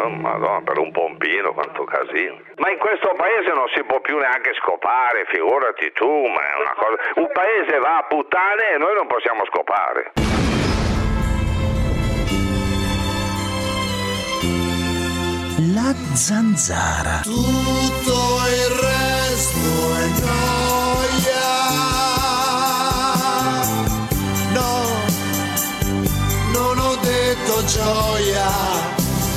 Madonna, per un pompino quanto casino. Ma in questo paese non si può più neanche scopare, figurati tu, ma è una cosa. Un paese va a puttane e noi non possiamo scopare. La zanzara. Tutto il resto è gioia. No, non ho detto gioia.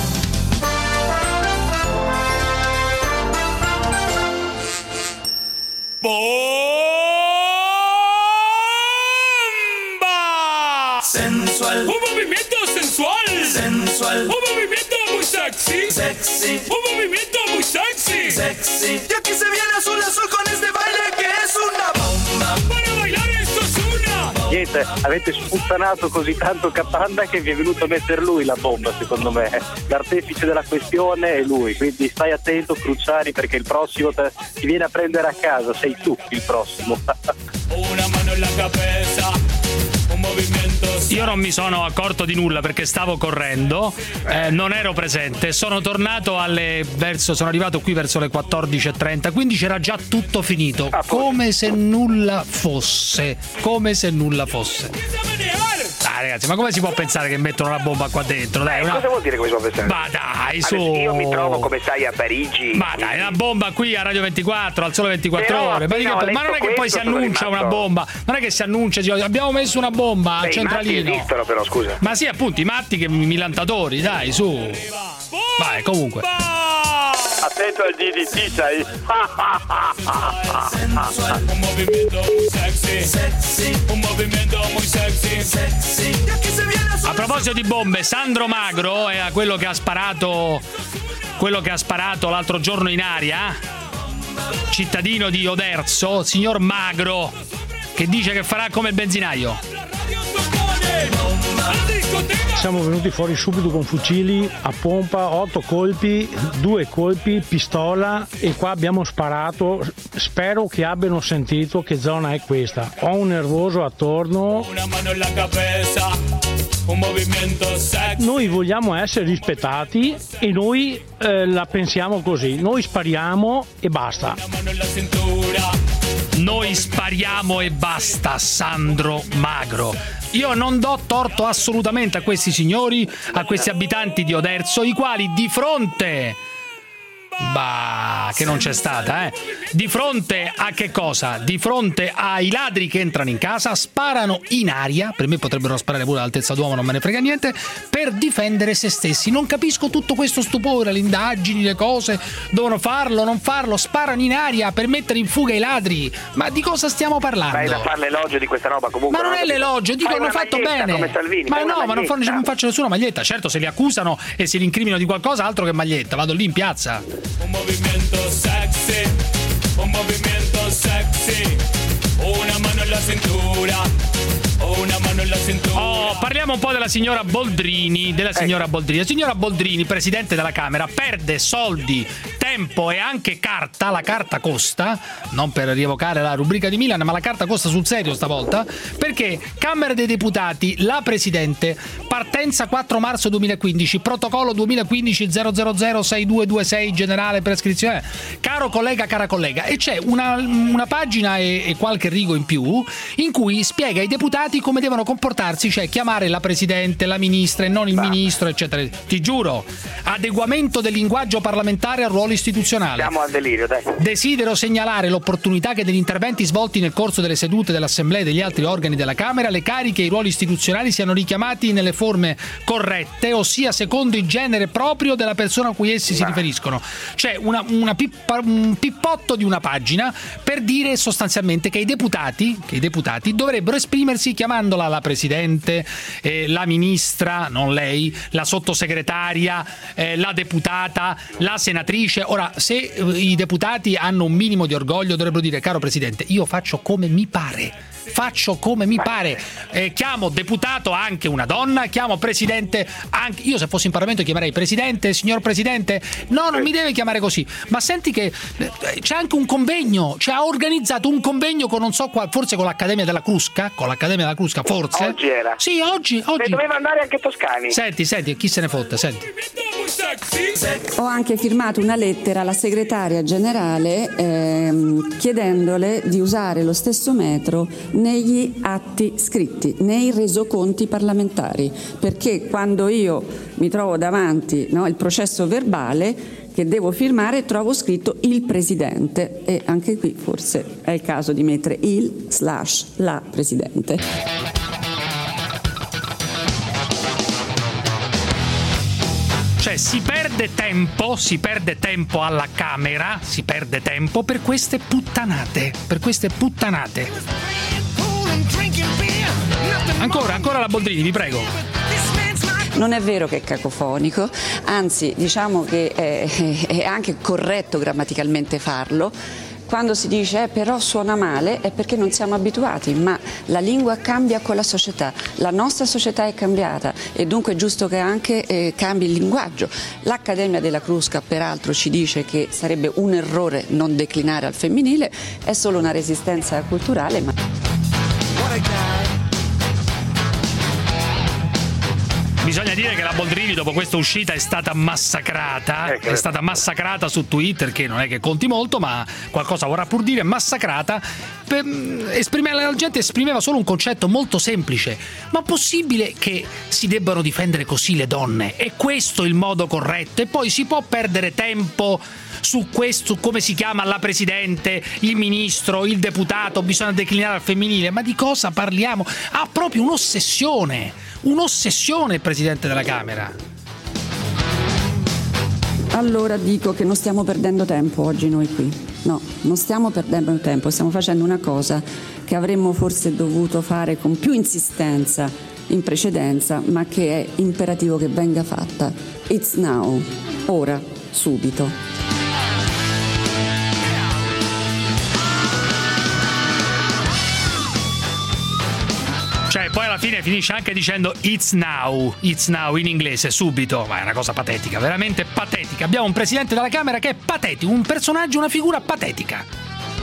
¡Bomba! Sensual. Un movimiento sensual. Sensual. Un movimiento muy sexy. Sexy. Un movimiento muy sexy. Sexy. Y aquí se viene azul azul con este baile che è una bomba. Para bailar esto es una. Niente, avete sputtanato così tanto Capanda che vi è venuto a mettere lui la bomba, secondo me. L'artefice della questione è lui, quindi stai attento Cruciani, perché il prossimo ti viene a prendere a casa, sei tu il prossimo. Una mano en la cabeza. Un movimiento. Io non mi sono accorto di nulla perché stavo correndo, non ero presente, sono tornato sono arrivato qui verso le 14:30, quindi c'era già tutto finito, come se nulla fosse. Dai ragazzi, ma come si può pensare che mettono una bomba qua dentro? Dai, Cosa vuol dire come si può pensare? Ma dai, su. Io mi trovo, come sai, a Parigi. Ma dai, una bomba qui a Radio 24, al Sole 24 Però, ore. Ma non è che poi si annuncia una bomba. Non è che si annuncia, abbiamo messo una bomba al centralino. I matti esistono però, scusa. Ma sì, appunto, i matti che milantatori, dai, su. Vai, comunque. Attento al DDT, sai? Un movimiento muy sexy. Sexy. Un movimiento muy sexy. Sexy. Y aquí se viene azul. A proposito di bombe, Sandro Magro è quello che ha sparato l'altro giorno in aria, cittadino di Oderzo, signor Magro, che dice che farà come il benzinaio. Siamo venuti fuori subito con fucili a pompa, 8 colpi, 2 colpi, pistola, e qua abbiamo sparato. Spero che abbiano sentito che zona è questa. Ho un nervoso attorno. Una mano en la cabeza. Un movimiento sexy. Noi vogliamo essere rispettati e noi la pensiamo così. Noi spariamo e basta. Una mano en la cintura. Noi spariamo e basta, Sandro Magro. Io non do torto assolutamente a questi signori, a questi abitanti di Oderzo, i quali di fronte... Bah, che non c'è stata, Di fronte a che cosa? Di fronte ai ladri che entrano in casa, sparano in aria, per me potrebbero sparare pure all'altezza d'uomo, non me ne frega niente, per difendere se stessi. Non capisco tutto questo stupore, le indagini, le cose, devono farlo, non farlo, sparano in aria per mettere in fuga i ladri. Ma di cosa stiamo parlando? Vai da fare l'elogio di questa roba comunque. Ma non è l'elogio, dico hanno fatto bene. Come Salvini, ma no, ma non faccio nessuna maglietta. Certo, se li accusano e se li incriminano di qualcosa, altro che maglietta, vado lì in piazza. Un movimiento sexy. Un movimiento sexy. Una mano en la cintura. Una mano en la cintura. Oh, parliamo un po' della signora Boldrini. La signora Boldrini, presidente della Camera, perde soldi, tempo e anche carta. La carta costa, non per rievocare la rubrica di Milan, ma la carta costa sul serio stavolta, perché Camera dei Deputati, la presidente, partenza 4 marzo 2015, protocollo 2015 0006226, generale prescrizione. Caro collega, cara collega, e c'è una pagina e qualche rigo in più in cui spiega ai deputati come devono comportarsi, cioè chiamare la presidente, la ministra e non il ministro, eccetera. Ti giuro, adeguamento del linguaggio parlamentare al ruolo istituzionale. Siamo al delirio, dai. Desidero segnalare l'opportunità che degli interventi svolti nel corso delle sedute dell'Assemblea e degli altri organi della Camera, le cariche e i ruoli istituzionali siano richiamati nelle forme corrette, ossia secondo il genere proprio della persona a cui essi si riferiscono. Cioè un pippotto di una pagina per dire sostanzialmente che i deputati dovrebbero esprimersi chiamandola la presidente, la ministra, non lei, la sottosegretaria, la deputata, la senatrice. Ora, se i deputati hanno un minimo di orgoglio, dovrebbero dire: caro presidente, io faccio come mi pare. Chiamo deputato anche una donna, chiamo presidente anche io. Se fossi in Parlamento chiamerei presidente, signor presidente. No, non mi deve chiamare così. Ma senti che c'è anche un convegno, ha organizzato un convegno con non so forse con l'Accademia della Crusca, forse. Oggi era. Sì, oggi. E doveva andare anche Toscani. Senti, chi se ne fotte, senti. sexy. Ho anche firmato una lettera alla segretaria generale chiedendole di usare lo stesso metro negli atti scritti, nei resoconti parlamentari, perché quando io mi trovo davanti il processo verbale che devo firmare trovo scritto il Presidente, e anche qui forse è il caso di mettere il/la Presidente. Cioè si perde tempo alla Camera, si perde tempo per queste puttanate, Ancora la Boldrini, vi prego. Non è vero che è cacofonico, anzi diciamo che è anche corretto grammaticalmente farlo. Quando si dice però suona male è perché non siamo abituati, ma la lingua cambia con la società, la nostra società è cambiata e dunque è giusto che anche cambi il linguaggio. L'Accademia della Crusca peraltro ci dice che sarebbe un errore non declinare al femminile, è solo una resistenza culturale. Bisogna dire che la Boldrini dopo questa uscita è stata massacrata su Twitter, che non è che conti molto, ma qualcosa vorrà pur dire, massacrata. La gente esprimeva solo un concetto molto semplice: ma possibile che si debbano difendere così le donne? È questo il modo corretto? E poi si può perdere tempo su questo, come si chiama la Presidente, il Ministro, il Deputato, bisogna declinare al femminile? Ma di cosa parliamo? Ha proprio un'ossessione il Presidente della Camera. Allora dico che non stiamo perdendo tempo oggi noi qui. No, non stiamo perdendo tempo, stiamo facendo una cosa che avremmo forse dovuto fare con più insistenza in precedenza, ma che è imperativo che venga fatta. It's now, ora, subito. Cioè, poi alla fine finisce anche dicendo it's now in inglese, subito. Ma è una cosa patetica, veramente patetica. Abbiamo un Presidente della Camera che è patetico, un personaggio, una figura patetica.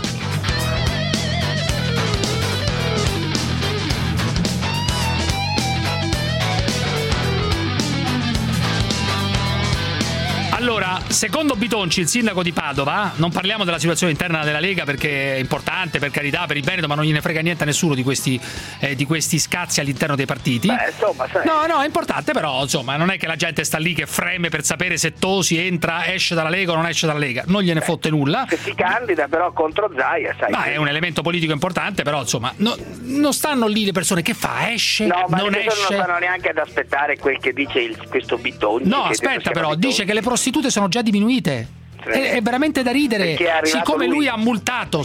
Allora, secondo Bitonci, il sindaco di Padova, non parliamo della situazione interna della Lega perché è importante, per carità, per il Veneto, ma non gliene frega niente a nessuno di questi scazzi all'interno dei partiti. Insomma, sai. No, è importante, però, insomma, non è che la gente sta lì che freme per sapere se Tosi esce dalla Lega o non esce dalla Lega. Non gliene fotte nulla. Se si candida però contro Zaia, sai. Ma è un elemento politico importante, però, insomma, non stanno lì le persone che fa, esce, no, ma non esce. Non stanno neanche ad aspettare quel che dice questo Bitonci. No, aspetta, però, dice che le prostitute sono già diminuite. È veramente da ridere. Siccome lui ha multato,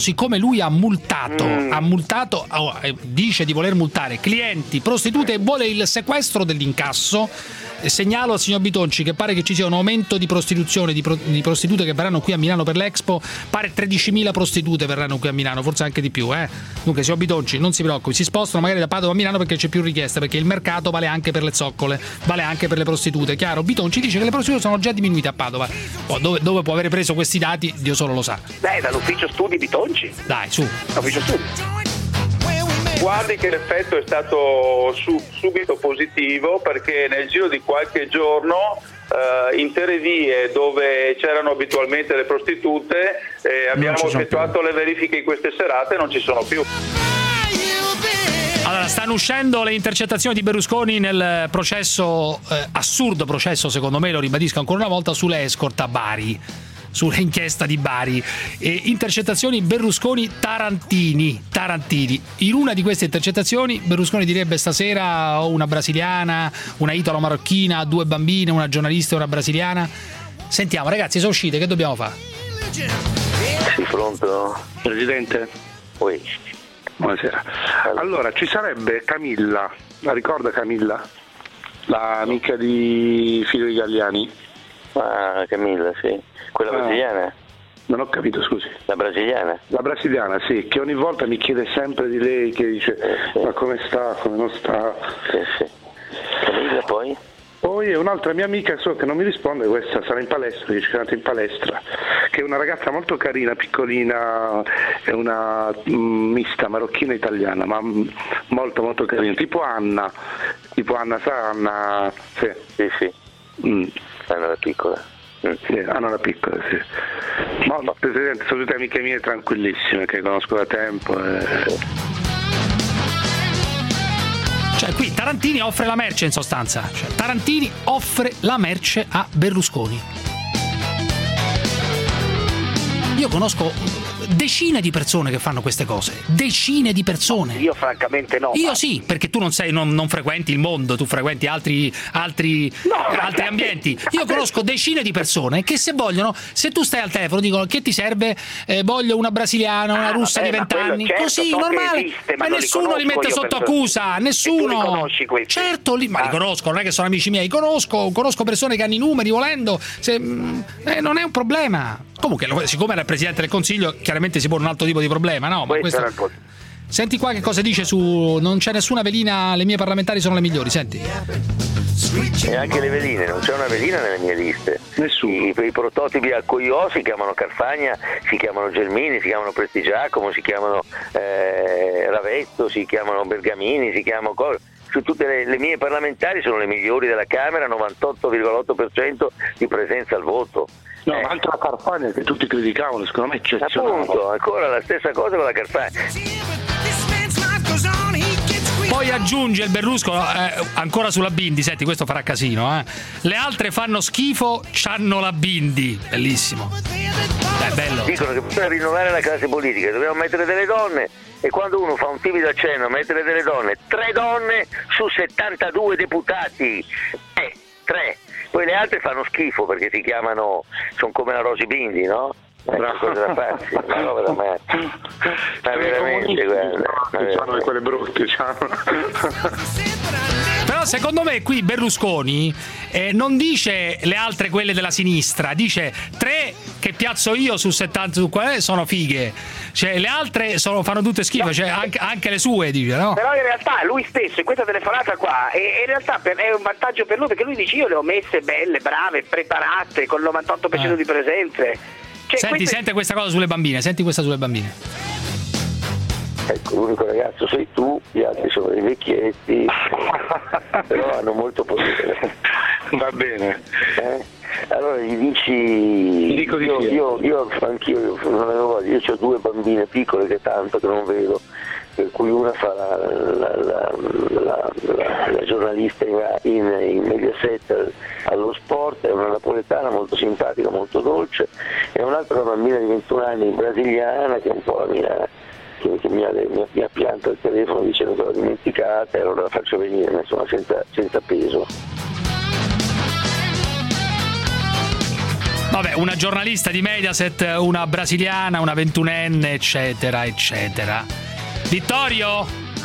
dice di voler multare clienti, prostitute e vuole il sequestro dell'incasso. Segnalo al signor Bitonci che pare che ci sia un aumento di prostituzione, di prostitute che verranno qui a Milano per l'Expo. Pare 13.000 prostitute verranno qui a Milano, forse anche di più, Dunque, signor Bitonci, non si preoccupi, si spostano magari da Padova a Milano perché c'è più richiesta, perché il mercato vale anche per le zoccole, vale anche per le prostitute, chiaro? Bitonci dice che le prostitute sono già diminuite a Padova. Dove può avere preso questi dati, Dio solo lo sa. Dall'ufficio studi Bitonci. Dai, su. L'ufficio studi. Guardi che l'effetto è stato subito positivo, perché nel giro di qualche giorno intere vie dove c'erano abitualmente le prostitute abbiamo effettuato le verifiche in queste serate e non ci sono più. Allora, stanno uscendo le intercettazioni di Berlusconi nel processo, assurdo processo secondo me, lo ribadisco ancora una volta, sulle escort a Bari, sulle inchiesta di Bari, intercettazioni Berlusconi-Tarantini. In una di queste intercettazioni Berlusconi direbbe: stasera ho una brasiliana, una italo-marocchina, 2 bambine, una giornalista e una brasiliana. Sentiamo, ragazzi, sono uscite, che dobbiamo fare? Sì, pronto? Presidente? Oi. Buonasera. Allora, ci sarebbe Camilla, la ricorda Camilla? L'amica di Figlio di Galliani? Ah, Camilla, sì. Quella brasiliana? Non ho capito, scusi. La brasiliana? La brasiliana, sì, che ogni volta mi chiede sempre di lei, che dice sì. Ma come sta, come non sta? Sì. Camilla poi? Poi è un'altra mia amica, so che non mi risponde, questa sarà in palestra, dice che è andata in palestra, che è una ragazza molto carina, piccolina, è una mista marocchina italiana, ma molto molto carina, tipo Anna, sa Anna? Sì. Anna la piccola. Sì, Anna la piccola, sì. Ma Presidente, sono tutte amiche mie tranquillissime che conosco da tempo. Cioè qui Tarantini offre la merce in sostanza. Cioè, Tarantini offre la merce a Berlusconi. Io conosco decine di persone che fanno queste cose, decine di persone. Io francamente no. Io sì, perché tu non frequenti il mondo, tu frequenti altri ambienti. Io conosco decine di persone che se vogliono, se tu stai al telefono dicono che ti serve, voglio una brasiliana, una russa di 20 anni, certo, così normale, esiste, ma nessuno li mette sotto accusa, nessuno. Tu li conosci questi? Certo, ma li conosco, non è che sono amici miei, conosco persone che hanno i numeri volendo, non è un problema. Comunque, siccome era il Presidente del Consiglio, chiaramente si pone un altro tipo di problema, no? Ma questo... Senti qua che cosa dice su non c'è nessuna velina, le mie parlamentari sono le migliori, senti. E anche le veline, non c'è una velina nelle mie liste. Nessuno. I prototipi a Coio si chiamano Carfagna, si chiamano Gelmini, si chiamano Prestigiacomo, si chiamano Ravetto, si chiamano Bergamini, si chiamano... Su tutte le mie parlamentari sono le migliori della Camera, 98,8% di presenza al voto. No, ma anche la Carfagna che tutti criticavano, secondo me è eccezionale. Appunto, ancora la stessa cosa con la Carfagna. Poi aggiunge il Berlusconi, ancora sulla Bindi, senti, questo farà casino, le altre fanno schifo, c'hanno la Bindi. Bellissimo. Bello. Dicono che bisogna rinnovare la classe politica, dobbiamo mettere delle donne, e quando uno fa un timido accenno a mettere delle donne, 3 donne su 72 deputati, 3. Poi le altre fanno schifo perché si chiamano, sono come la Rosy Bindi, no? Cosa da farsi, una roba da me. Ma veramente, guarda. Fanno quelle brutte, Però secondo me qui Berlusconi non dice le altre quelle della sinistra, dice 3 che piazzo io su 70 sono fighe, cioè le altre fanno tutte schifo, cioè anche le sue, dice, no? Però in realtà lui stesso in questa telefonata qua in realtà è un vantaggio per lui, perché lui dice io le ho messe belle, brave, preparate, con il 98% di presenze. Cioè, senti questa cosa sulle bambine, senti questa sulle bambine. Ecco, l'unico ragazzo sei tu, gli altri sono dei vecchietti, però hanno molto potere. Va bene. Allora gli dici, dico di anch'io non avevo voglia, io ho 2 bambine piccole che tanto che non vedo, per cui una fa la giornalista in Mediaset allo sport, è una napoletana molto simpatica, molto dolce, e un'altra bambina di 21 anni brasiliana che è un po' la mia, che mi ha piantato il telefono dicendo che l'ho dimenticata, e allora la faccio venire, insomma, senza peso. Vabbè, una giornalista di Mediaset, una brasiliana, una 21enne, eccetera, eccetera. Vittorio?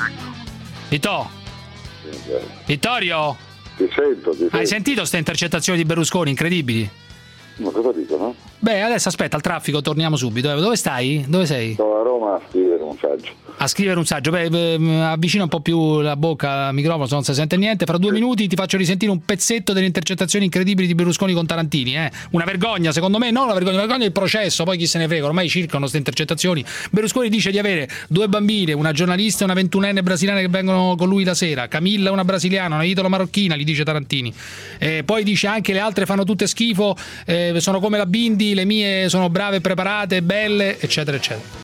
Vittorio? Ti sento. Hai sentito queste intercettazioni di Berlusconi incredibili? Ma cosa dicono? Beh, adesso aspetta, al traffico torniamo subito. Dove stai? Dove sei? Sono a Roma a scrivere un saggio. A scrivere un saggio? Avvicina un po' più la bocca al microfono, se non si sente niente. Fra 2 minuti ti faccio risentire un pezzetto delle intercettazioni incredibili di Berlusconi con Tarantini. Una vergogna, secondo me, non una vergogna è il processo, poi chi se ne frega, ormai circolano queste intercettazioni. Berlusconi dice di avere 2 bambine, una giornalista e una 21enne brasiliana che vengono con lui la sera. Camilla, una brasiliana, una italo-marocchina, gli dice Tarantini. Poi dice anche le altre fanno tutte schifo, sono come la Bindi, le mie sono brave, preparate, belle, eccetera, eccetera.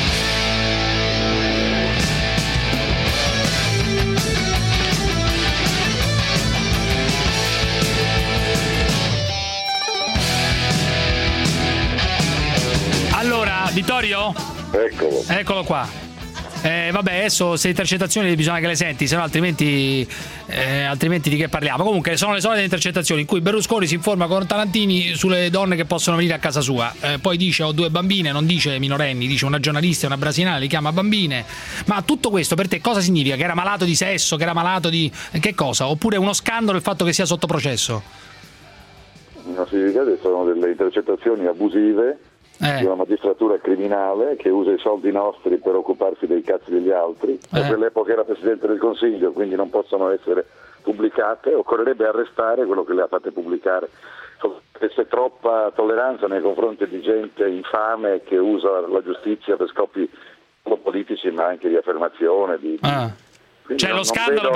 Allora, Vittorio? Eccolo qua. Vabbè, adesso queste intercettazioni bisogna che le senti, se no altrimenti di che parliamo. Comunque sono le solite intercettazioni in cui Berlusconi si informa con Tarantini sulle donne che possono venire a casa sua, poi dice ho 2 bambine, non dice minorenni, dice una giornalista e una brasiliana, li chiama bambine. Ma tutto questo per te cosa significa? Che era malato di sesso, che era malato di che cosa? Oppure uno scandalo il fatto che sia sotto processo? Non significa che sono delle intercettazioni abusive di una magistratura criminale che usa i soldi nostri per occuparsi dei cazzi degli altri. Quell'epoca era Presidente del Consiglio, quindi non possono essere pubblicate. Occorrerebbe arrestare quello che le ha fatte pubblicare. C'è troppa tolleranza nei confronti di gente infame che usa la giustizia per scopi politici, ma anche di affermazione, Cioè lo scandalo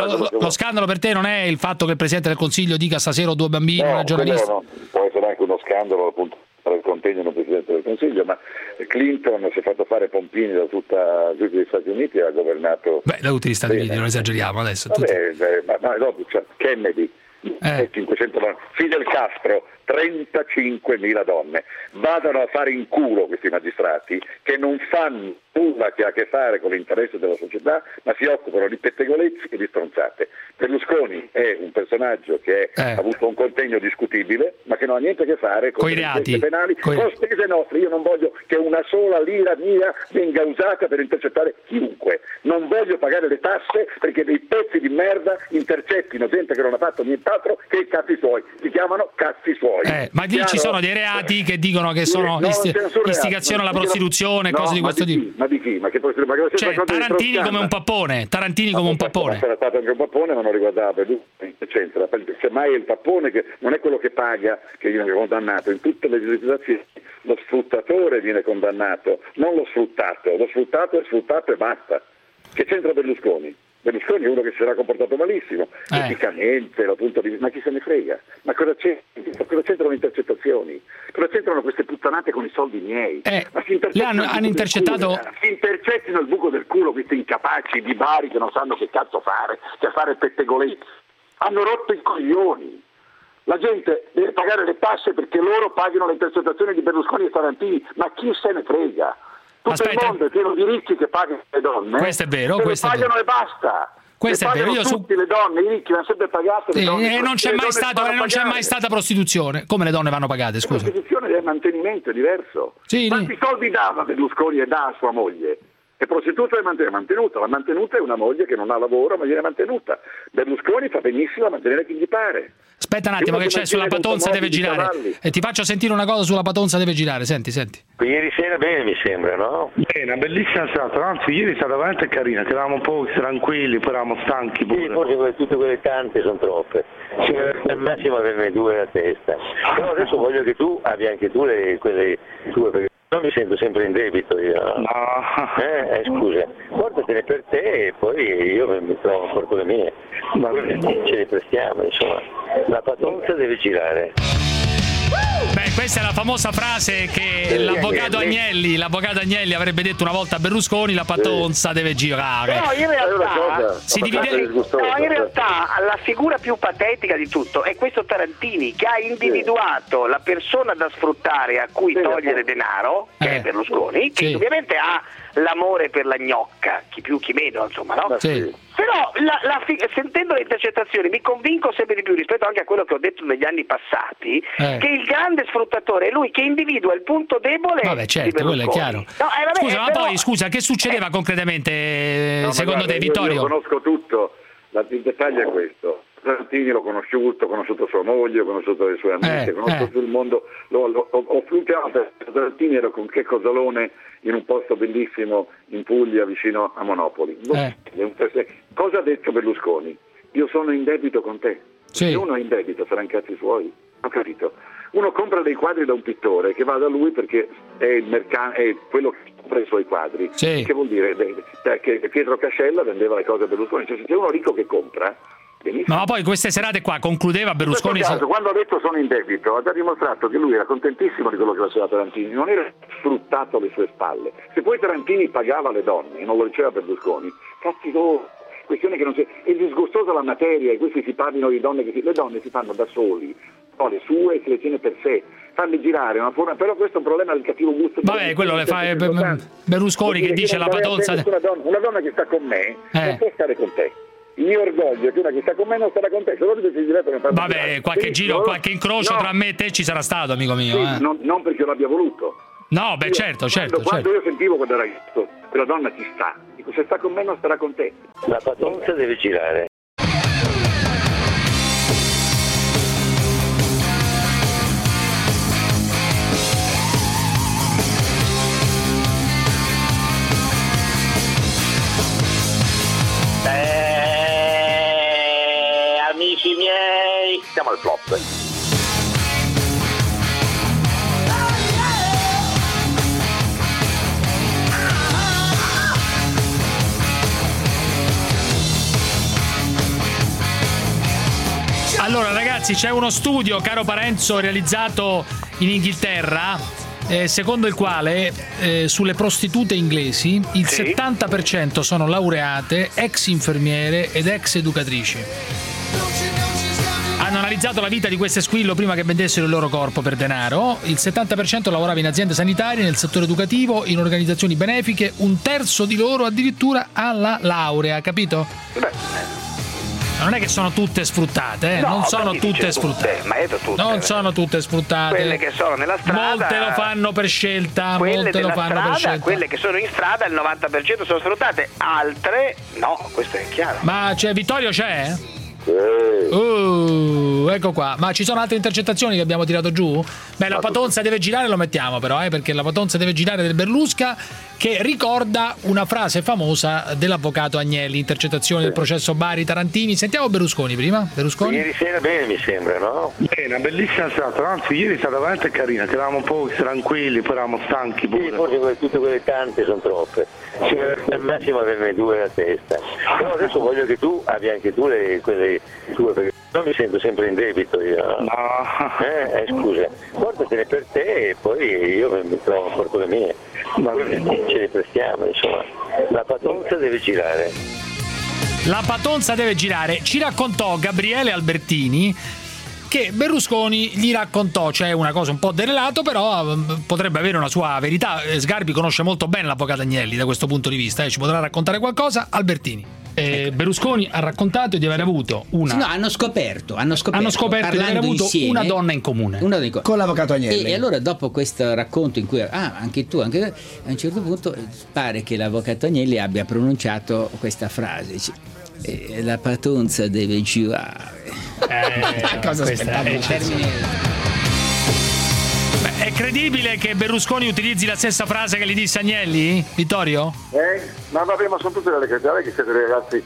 per te non è il fatto che il Presidente del Consiglio dica stasera ho 2 bambini, una giornalista? No, può essere anche uno scandalo appunto per il contegno del Presidente del Consiglio, ma Clinton si è fatto fare pompini da tutti gli Stati Uniti e ha governato. Beh, da tutti gli Stati Uniti, non esageriamo adesso. Ma dopo Kennedy, 500 Fidel Castro, 35.000 donne. Vadano a fare in culo questi magistrati che non fanno nulla che ha a che fare con l'interesse della società, ma si occupano di pettegolezzi e di stronzate. Berlusconi è un personaggio che ha avuto un contegno discutibile, ma che non ha niente a che fare con i reati penali, con spese nostre. Io non voglio che una sola lira mia venga usata per intercettare chiunque. Non voglio pagare le tasse perché dei pezzi di merda intercettino gente che non ha fatto nient'altro che i cazzi suoi. Si chiamano cazzi suoi. Ma lì ci sono dei reati che dicono che sono istigazione alla prostituzione, cose di questo tipo. Ma di chi? Ma che Tarantini come un pappone. Tarantini come un pappone. Era stato anche un pappone, ma non riguardava c'entra. Semmai è il pappone che non è quello che paga che viene condannato. In tutte le legislazioni lo sfruttatore viene condannato, non lo sfruttato. Lo sfruttato è sfruttato e basta. Che c'entra Berlusconi? Berlusconi è uno che si era comportato malissimo, eticamente, dal punto di vista, ma chi se ne frega? Ma cosa c'entrano le intercettazioni? Cosa c'entrano queste puttanate con i soldi miei? Ma hanno intercettato. Si intercettino il buco del culo questi incapaci di Bari che non sanno che cazzo fare, che fare pettegolezzi. Hanno rotto i coglioni. La gente deve pagare le tasse perché loro pagano le intercettazioni di Berlusconi e Tarantini, ma chi se ne frega? Tutto il mondo è pieno di ricchi che pagano le donne. Questo è vero, questo pagano è vero. E basta. Questo è vero. Tutte le donne, i ricchi vanno sempre pagate. E non c'è mai stata prostituzione. Come le donne vanno pagate, scusa? La prostituzione è mantenimento, è diverso. Quanti soldi dava Berlusconi e dà a sua moglie? È prostituta e mantenuta. La mantenuta è una moglie che non ha lavoro ma viene mantenuta. Berlusconi fa benissimo a mantenere chi gli pare. Aspetta un attimo che c'è sulla Patonza deve girare. E ti faccio sentire una cosa sulla Patonza deve girare. Senti. Ieri sera bene mi sembra, no? Bene, una bellissima serata. Anzi, ieri è stata veramente carina. Che eravamo un po' tranquilli, poi eravamo stanchi pure. Sì, forse tutte quelle tante sono troppe. Al massimo averne 2 alla testa. Però adesso voglio che tu abbia anche tu quelle tue, perché non mi sento sempre in debito io. No. Scusa, portatene per te e poi io mi porto le mie. Ce le prestiamo, insomma. La Patonza deve girare. Beh, questa è la famosa frase che l'avvocato Agnelli avrebbe detto una volta a Berlusconi: la Patonza deve girare. No, in realtà la figura più patetica di tutto è questo Tarantini, che ha individuato la persona da sfruttare a cui togliere denaro, che è Berlusconi, che ovviamente ha l'amore per la gnocca, chi più chi meno, insomma, no? Però sentendo le intercettazioni mi convinco sempre di più, rispetto anche a quello che ho detto negli anni passati, che il grande sfruttatore è lui che individua il punto debole. Vabbè, certo, quello è chiaro. Scusa, che succedeva concretamente secondo te, Vittorio? Io conosco tutto, il dettaglio è questo. Tarantini l'ho conosciuto sua moglie, ho conosciuto le sue amiche, conosco tutto il mondo, ho fluttuato Tarantini, ero con Checco Zalone in un posto bellissimo in Puglia vicino a Monopoli. Cosa ha detto Berlusconi? Io sono in debito con te. Se uno è in debito saranno cazzi suoi, ho capito. Uno compra dei quadri da un pittore che va da lui perché è quello che compra i suoi quadri, che vuol dire che Pietro Cascella vendeva le cose a Berlusconi. Cioè, se c'è uno ricco che compra, ma poi queste serate qua concludeva Berlusconi. Quando ha detto sono in debito, ha già dimostrato che lui era contentissimo di quello che faceva Tarantini, non era sfruttato alle sue spalle. Se poi Tarantini pagava le donne e non lo diceva Berlusconi, cazzi loro. Questione che non è disgustosa la materia, e questi si parlino di donne le donne si fanno da soli, le sue se le tiene per sé, farle girare una forma, però questo è un problema del cattivo gusto. Vabbè, quello le fa Berlusconi che dice la Patonza. Una donna che sta con me non può stare con te. Il mio orgoglio è che una che sta con me non starà con te. Vabbè, qualche giro, qualche incrocio tra me e te ci sarà stato, amico mio. Non perché io l'abbia voluto. No, beh, certo. Quando io sentivo quando era ragazzo, quella donna ci sta. Dico, se sta con me non starà con te. La Patonza deve girare. Amici miei, siamo al flop. Allora ragazzi, c'è uno studio, caro Parenzo, realizzato in Inghilterra, secondo il quale sulle prostitute inglesi il 70% sono laureate, ex infermiere ed ex educatrici. Hanno analizzato la vita di queste squillo prima che vendessero il loro corpo per denaro. Il 70% lavorava in aziende sanitarie, nel settore educativo, in organizzazioni benefiche. Un terzo di loro addirittura ha la laurea, capito? Non è che sono tutte sfruttate, No, non sono ma tutte sfruttate. ma è tutte. Non sono tutte sfruttate. Quelle che sono nella strada. Molte lo fanno per scelta. Quelle Molte lo della fanno strada, per scelta. quelle che sono in strada, il 90% sono sfruttate, altre no, questo è chiaro. Ma Vittorio c'è? Ecco qua. Ma ci sono altre intercettazioni che abbiamo tirato giù? Beh, la patonza deve girare, lo mettiamo però, perché la patonza deve girare del Berlusca, che ricorda una frase famosa dell'avvocato Agnelli, intercettazioni del processo Bari Tarantini. Sentiamo Berlusconi prima. Berlusconi? Ieri sera bene, mi sembra, no? Bene, una bellissima serata, anzi ieri è stata veramente carina, che eravamo un po' tranquilli, poi eravamo stanchi pure. Sì, forse tutte quelle tante sono troppe. Al massimo averne 2 alla testa. Però adesso voglio che tu abbia anche tu quelle tue, perché non mi sento sempre in debito io. No. Scusa, portatene per te e poi io mi porto le mie. Ce le prestiamo, insomma. La patonza deve girare. La patonza deve girare. Ci raccontò Gabriele Albertini che Berlusconi gli raccontò, cioè una cosa un po' derelato, però potrebbe avere una sua verità. Sgarbi conosce molto bene l'avvocato Agnelli da questo punto di vista, ci potrà raccontare qualcosa. Albertini. Berlusconi ha raccontato di aver avuto una... Sì, no, hanno scoperto di aver avuto insieme, una donna in comune. Con l'avvocato Agnelli. E allora dopo questo racconto in cui anche tu, a un certo punto pare che l'avvocato Agnelli abbia pronunciato questa frase, la patonza deve girare. Cosa aspettavo il termine? È credibile che Berlusconi utilizzi la stessa frase che gli disse Agnelli, Vittorio? Ma vabbè, ma sono tutte delle creature che siete ragazzi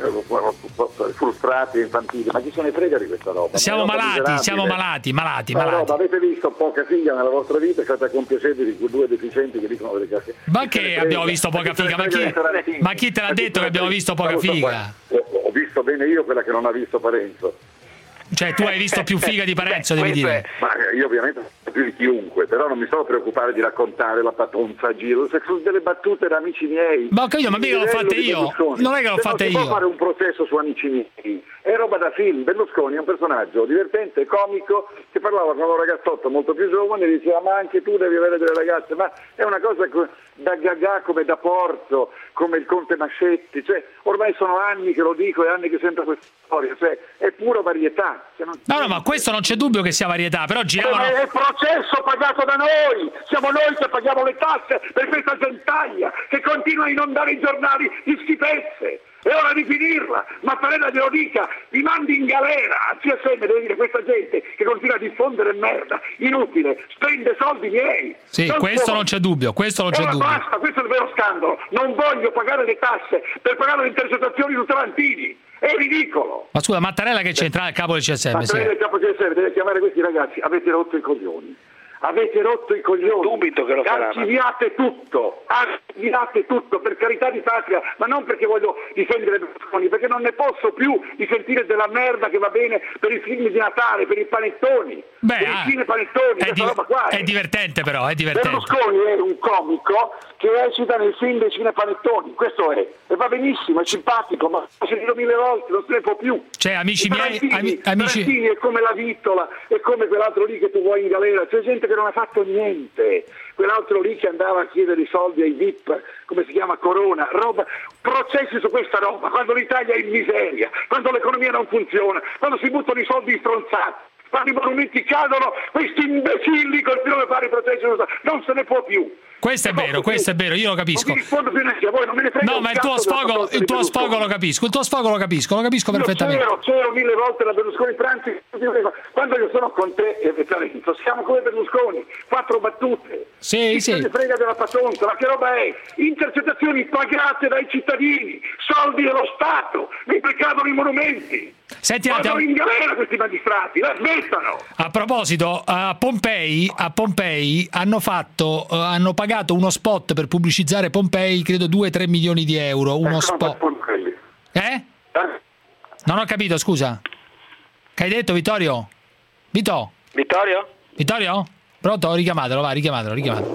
frustrati, infantili, ma chi se ne frega di questa roba? Siamo malati. Roba, avete visto poca figa nella vostra vita, state a compiacervi di quei due deficienti che dicono delle case. Ma che abbiamo visto poca figa? Ma chi te l'ha detto che abbiamo visto poca figa? Ho visto bene io quella che non ha visto Parenzo. Cioè tu hai visto più figa di Parenzo, devi dire. Ma io ovviamente più di chiunque, però non mi sto a preoccupare di raccontare la patonza a giro, se sono delle battute da amici miei. Ma ho capito, ma mica l'ho fatta io. Non è che l'ho fatta io. Non si può fare un processo su amici miei. È roba da film. Berlusconi è un personaggio divertente, comico, che parlava con un ragazzotto molto più giovane e diceva ma anche tu devi avere delle ragazze, ma è una cosa da Gagà come da Porto, come il Conte Mascetti, cioè ormai sono anni che lo dico e anni che sento questa storia, cioè è pura varietà. No, ma questo non c'è dubbio che sia varietà, però giravano... È il processo pagato da noi, siamo noi che paghiamo le tasse per questa gentaglia che continua a inondare i giornali di schifezze. È ora di finirla. Mattarella glielo dica, vi mandi in galera. A CSM deve dire questa gente che continua a diffondere merda inutile, spende soldi miei. Sì, questo non c'è dubbio, questo non c'è dubbio. Basta, questo è il vero scandalo. Non voglio pagare le tasse per pagare le intercettazioni su Tarantini. È ridicolo. Ma scusa, Mattarella che c'entra il capo del CSM? Mattarella, il capo del CSM deve chiamare questi ragazzi. Avete rotto i coglioni. Dubito che lo faranno. Archiviate tutto, per carità di patria, ma non perché voglio difendere Berlusconi, perché non ne posso più di sentire della merda che va bene per i film di Natale, per i panettoni, per i cinepanettoni, questa roba qua. È divertente però, è divertente. Berlusconi è un comico che recita nel film dei cinepanettoni, questo è, e va benissimo, è simpatico, ma ho sentito 1000 volte, non se ne può più. Cioè, amici miei, Tarantini è come la Vittola, è come quell'altro lì che tu vuoi in galera, c'è gente che non ha fatto niente, quell'altro lì che andava a chiedere i soldi ai VIP, come si chiama, Corona, roba, processi su questa roba, quando l'Italia è in miseria, quando l'economia non funziona, quando si buttano i soldi in stronzate, quando i monumenti cadono, questi imbecilli continuano a fare i processi, non se ne può più. Questo è vero, io lo capisco. Non mi rispondo più neanche a voi, non me ne frega. No, ma il tuo sfogo lo capisco, perfettamente. C'ero 1000 volte da Berlusconi Pranzi, quando io sono con te e Parenzo, siamo come Berlusconi, 4 battute. Sì. Se ne frega della patonza, ma che roba è? Intercettazioni pagate dai cittadini, soldi dello Stato, mi precadono i monumenti. Senti, vanno in galera questi magistrati, la smettano. A proposito, a Pompei hanno pagato uno spot per pubblicizzare Pompei, credo 2-3 milioni di euro, uno spot. Non ho capito, scusa. Che hai detto, Vittorio? Vittorio? Vittorio? Pronto? Richiamatelo, va, richiamatelo.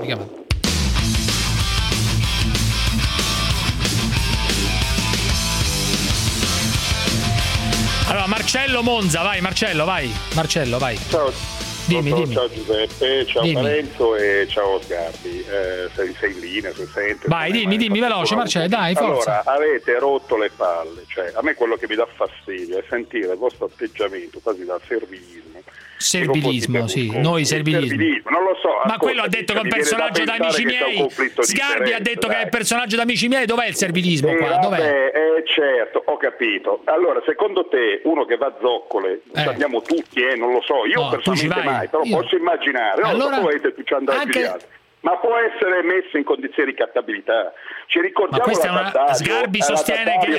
Allora, Marcello Monza, vai. Marcello, vai. Ciao. Dimmi. Ciao Giuseppe, ciao Parenzo e ciao Sgarbi. Sei in linea, se senti. Vai, dimmi veloce, Marcello, dai, forza. Allora, avete rotto le palle, cioè a me quello che mi dà fastidio è sentire il vostro atteggiamento quasi da servilismo. Servilismo, sì, noi servilismo. Non lo so. Ma quello ha detto che è un personaggio da amici miei. Sgarbi ha detto che è un personaggio da amici miei. Dov'è il servilismo qua? Dov'è? Certo, ho capito. Allora, secondo te, uno che va a zoccole, abbiamo tutti, non lo so, io personalmente mai, però posso immaginare. Allora, tu andare più di altri. Ma può essere messo in condizioni di cattabilità. Ci ricordiamo Sgarbi sostiene che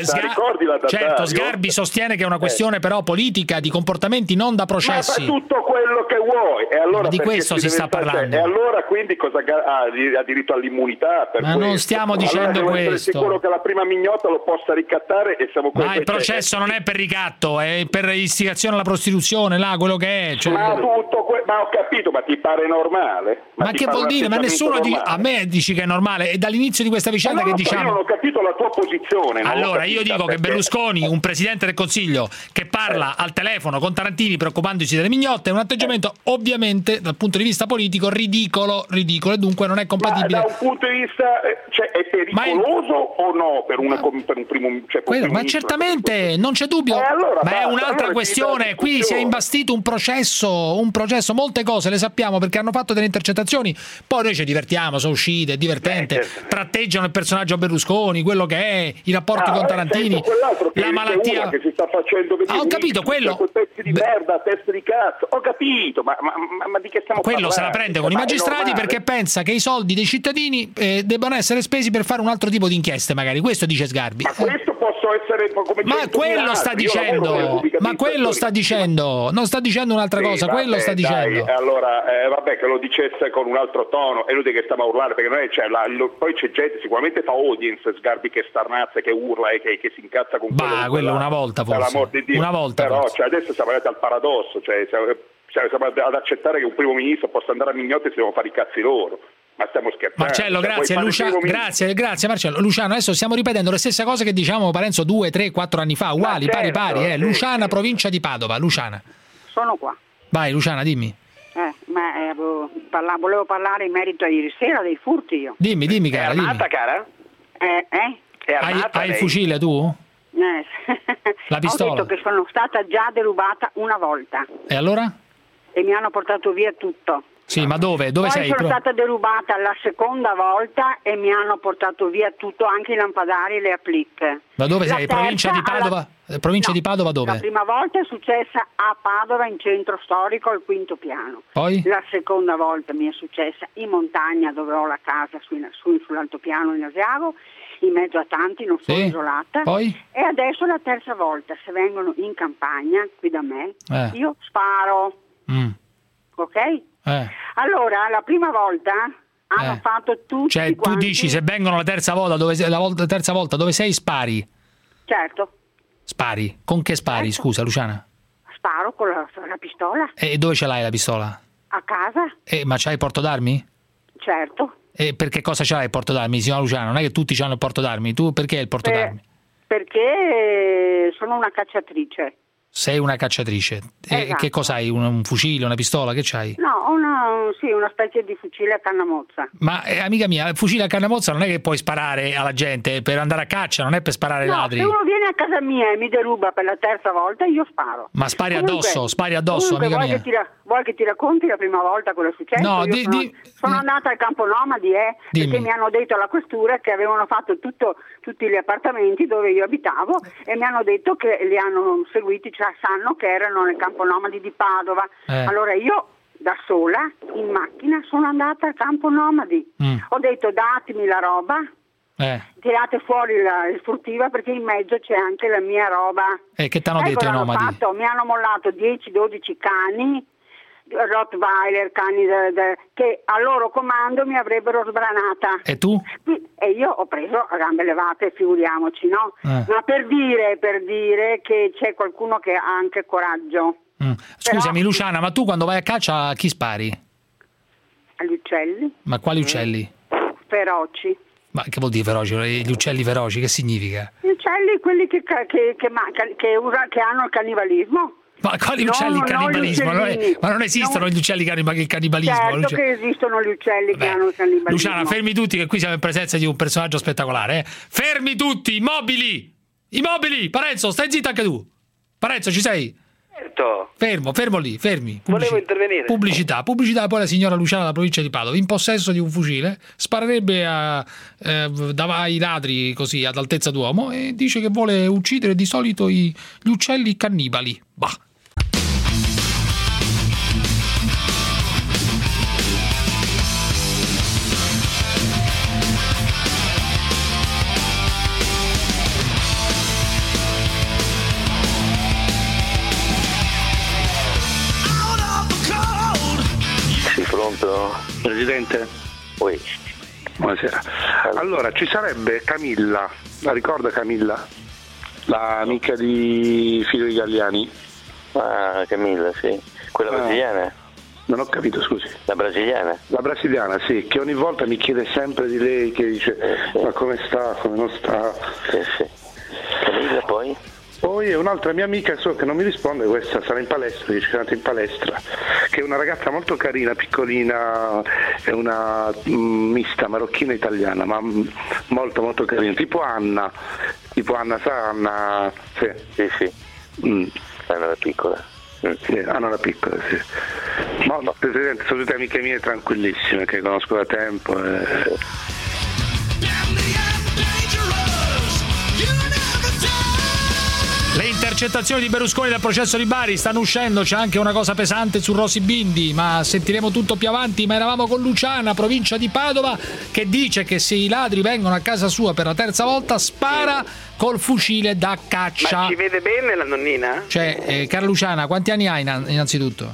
Sgarbi sostiene che è una questione però politica, di comportamenti, non da processi. Ma tutto quello che vuoi. E allora di questo si sta parlando. E allora quindi cosa ha diritto all'immunità? Ma non stiamo dicendo questo. Essere sicuro che la prima mignotta lo possa ricattare e siamo Ma il processo non è per ricatto, è per istigazione alla prostituzione, là quello che è. Cioè... Ma ho capito, ma ti pare normale? Ma che vuol dire? Ma nessuno a me dici che è normale, è dall'inizio di questa vicenda che diciamo. Io non ho capito la tua posizione. Allora io dico che Berlusconi, un presidente del Consiglio che parla al telefono con Tarantini preoccupandosi delle mignotte, è un atteggiamento ovviamente dal punto di vista politico ridicolo e dunque non è compatibile. Ma da un punto di vista è pericoloso o no per un primo ma certamente non c'è dubbio. Ma è un'altra questione. Qui si è imbastito un processo, molte cose le sappiamo perché hanno fatto delle intercettazioni. Poi noi ci divertiamo, sono uscite, è divertente, tratteggiano il personaggio Berlusconi, quello che è, i rapporti con Tarantini, la malattia che si sta facendo vedere. Ho capito quello. Pezzi di merda, teste di cazzo. Ho capito, ma di che stiamo parlando? Quello se la prende con i magistrati perché pensa che i soldi dei cittadini debbano essere spesi per fare un altro tipo di inchieste, magari. Questo dice Sgarbi. Ma questo posso essere come Ma quello sta dicendo. Ma quello sta dicendo. Non sta dicendo un'altra cosa, quello sta dicendo. Allora, vabbè, che lo dicesse con un altro tono, è inutile che stiamo a urlare, perché non è, poi c'è gente, sicuramente fa audience Sgarbi che starnazza, che urla e che si incazza con quello una volta forse. Una volta. Però forse. Adesso siamo arrivati al paradosso, siamo ad accettare che un primo ministro possa andare a mignotte e si devono fare i cazzi loro. Ma stiamo scherzando. Marcello, grazie Marcello. Luciano, adesso stiamo ripetendo le stesse cose che diciamo Parenzo 2, 3, 4 anni fa, uguali, pari. Sì. Luciana, provincia di Padova. Luciana. Sono qua. Vai Luciana, dimmi. Volevo parlare in merito a ieri sera dei furti io. Dimmi cara. È armata, cara? È armata, hai il fucile tu? La pistola? Ho detto che sono stata già derubata una volta. E allora? E mi hanno portato via tutto. Sì, ma dove? Dove Poi sei? Sono stata derubata la seconda volta e mi hanno portato via tutto, anche i lampadari e le applique. Ma dove sei? Provincia di Padova? Provincia di Padova dove? La prima volta è successa a Padova, in centro storico, al quinto piano. Poi? La seconda volta mi è successa in montagna, dove ho la casa sull'altopiano in Asiago, in mezzo a tanti, non sono isolata. Poi? E adesso la terza volta, se vengono in campagna qui da me, io sparo. Ok? Allora, la prima volta hanno fatto tutti. Cioè, tu dici se vengono la terza volta, dove sei, spari? Certo. Spari? Con che spari, scusa, Luciana? Sparo con la pistola. E dove ce l'hai la pistola? A casa. Ma c'hai il porto d'armi? Certo. E per che cosa ce l'hai il porto d'armi, signora Luciana? Non è che tutti hanno il porto d'armi, tu perché il porto d'armi? Perché sono una cacciatrice. Sei una cacciatrice. Esatto. E che cos'hai? Un fucile, una pistola? Che c'hai? No, una specie di fucile a canna mozza. Ma amica mia, il fucile a canna mozza non è che puoi sparare alla gente per andare a caccia, non è per sparare ai ladri. Se uno viene a casa mia e mi deruba per la terza volta, io sparo. Ma spari addosso, amica mia. Vuoi che ti racconti la prima volta quello è successo? No, sono andata al campo nomadi, perché mi hanno detto alla questura che avevano fatto tutti gli appartamenti dove io abitavo e mi hanno detto che li hanno seguiti, cioè sanno che erano nel campo nomadi di Padova. Allora io da sola in macchina sono andata al campo nomadi. Ho detto datemi la roba, tirate fuori la furtiva perché in mezzo c'è anche la mia roba. Che t'hanno detto i nomadi? Mi hanno mollato 10-12 cani, Rottweiler, cani che a loro comando mi avrebbero sbranata. E tu? E io ho preso a gambe levate, figuriamoci, no? Ma per dire che c'è qualcuno che ha anche coraggio. Scusami Luciana, ma tu quando vai a caccia a chi spari? Agli uccelli. Ma quali uccelli? Feroci. Ma che vuol dire feroci? Gli uccelli feroci, che significa? Gli uccelli, quelli che hanno il cannibalismo. Ma quali uccelli cannibalismo? Ma non esistono gli uccelli il cannibalismo. Certo che esistono gli uccelli che hanno il cannibalismo. Luciana, fermi tutti che qui siamo in presenza di un personaggio spettacolare. Fermi tutti, immobili! Immobili! Parenzo, stai zitto anche tu. Parenzo, ci sei? Certo. Fermo lì, fermi. Volevo intervenire. Pubblicità, poi la signora Luciana della provincia di Padova, in possesso di un fucile, sparerebbe ai ladri così ad altezza d'uomo e dice che vuole uccidere di solito gli uccelli cannibali. Bah. Pronto? Presidente? Poi. Buonasera. Allora, ci sarebbe Camilla, la ricorda Camilla? L'amica di Filio di Galliani? Ah, Camilla, sì. Quella brasiliana? Non ho capito, scusi. La brasiliana? La brasiliana, sì, che ogni volta mi chiede sempre di lei, che dice ma come sta, come non sta. Sì. Camilla poi? Poi è un'altra mia amica, so che non mi risponde, questa sarà in palestra, dice che è andata in palestra, che è una ragazza molto carina, piccolina, è una mista marocchina italiana, ma molto molto carina, tipo Anna, sa Anna? Sì. Anna la piccola. Sì, Anna la piccola, sì. Ma Presidente, sono tutte amiche mie tranquillissime, che conosco da tempo. Le intercettazioni di Berlusconi dal processo di Bari stanno uscendo, c'è anche una cosa pesante su Rosy Bindi, ma sentiremo tutto più avanti. Ma eravamo con Luciana, provincia di Padova, che dice che se i ladri vengono a casa sua per la terza volta spara col fucile da caccia. Ma ci vede bene la nonnina? Cioè, cara Luciana, quanti anni hai innanzitutto?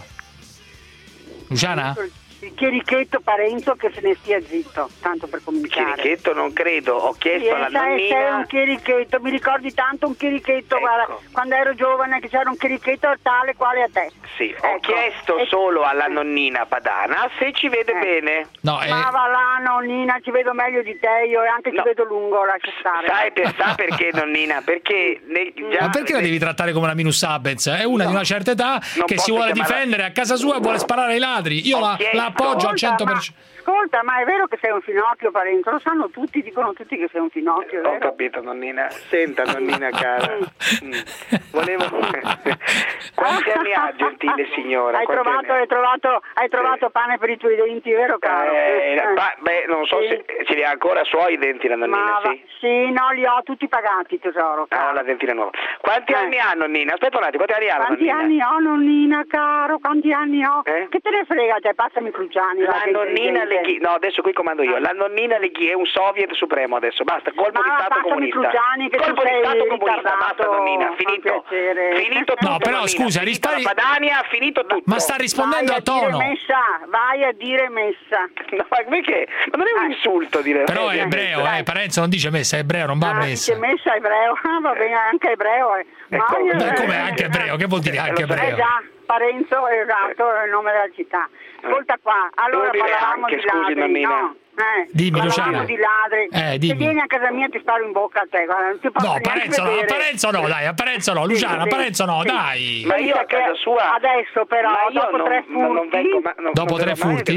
Luciana? Il chierichetto Parenzo che se ne stia zitto, tanto per cominciare. Chierichetto non credo, ho chiesto alla nonnina. Sei un chierichetto, mi ricordi tanto un chierichetto, guarda, quando ero giovane che c'era un chierichetto tale quale a te. Sì, ho chiesto solo alla nonnina padana se ci vede bene. No, ma va là nonnina, ci vedo meglio di te io e anche ci vedo lungo, lascia stare. Sai perché nonnina? Perché ma perché la devi trattare come una minus abens? È una di una certa età che si vuole difendere a casa sua e vuole sparare ai ladri. Io la appoggio al 100%. Ascolta, ma è vero che sei un finocchio, Parenzo? Lo sanno tutti, dicono tutti che sei un finocchio, vero? Ho capito, nonnina. Senta, nonnina cara. Volevo... Quanti anni ha, gentile signora? Hai trovato pane per i tuoi denti, vero caro? Non so se ce li ha ancora suoi denti la nonnina, sì, no, li ho tutti pagati, tesoro. Ah, la dentina nuova. Quanti anni ha, nonnina? Aspetta un attimo, quanti anni ha la nonnina? Quanti anni ho, nonnina, caro? Quanti anni ho? Che te ne frega, te, passami Cruciani. La nonnina Leghi, no, adesso qui comando io. La nonnina Leghi è un soviet supremo adesso, basta, colpo di stato comunista. Cruciani, che colpo di stato comunista, basta nonnina, finito tutto. No, però scusa, risparmi la Padania, finito tutto. Ma sta rispondendo a tono. Vai a dire messa. No, ma perché? Ma non è un insulto dire. Però è ebreo, Parenzo non dice messa, è ebreo, non va messa. Dice messa ebreo, va bene, anche ebreo. Come anche ebreo? Che vuol dire anche ebreo? Già, Parenzo, esatto, è il nome della città. Ascolta qua, allora parlavamo di ladri, no? Dimmi, Luciana. Di ladri. Se vieni a casa mia ti sparo in bocca a te. No, Parenzo no, dai, a Parenzo no, Luciana, Parenzo no, dai. Ma io a casa sua adesso però, dopo tre furti, dopo tre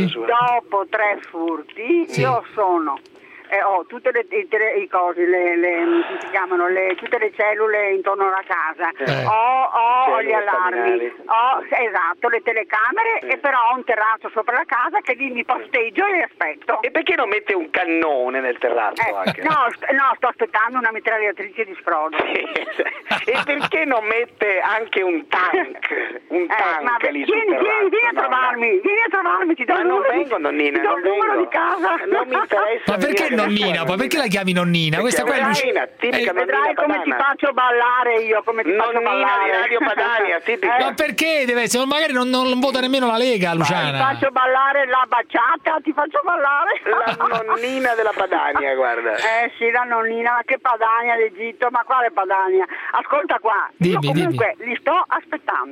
furti, io sono ho tutte i cose, come si chiamano, tutte le cellule intorno alla casa, ho gli allarmi, ho le telecamere e però ho un terrazzo sopra la casa che lì mi posteggio e aspetto. E perché non mette un cannone nel terrazzo anche? No, sto aspettando una mitragliatrice di sfrodo. E perché non mette anche un tank? Un tank lì sul terrazzo? Vieni a trovarmi, ti do il numero. Non vengo, nonnina, non vengo. Numero di casa. Non mi interessa. Ma perché nonnina? Poi perché la chiami nonnina? Questa qua è Luciana, tipica vedrai come ti faccio ballare io, nonnina di Radio Padania, tipica. Ma perché deve essere? Magari non vota nemmeno la Lega, Luciana. Ti faccio ballare la baciata, ti faccio ballare la nonnina della Padania, guarda. Sì, la nonnina, ma che Padania d'Egitto, ma quale Padania? Ascolta qua, io comunque li sto aspettando.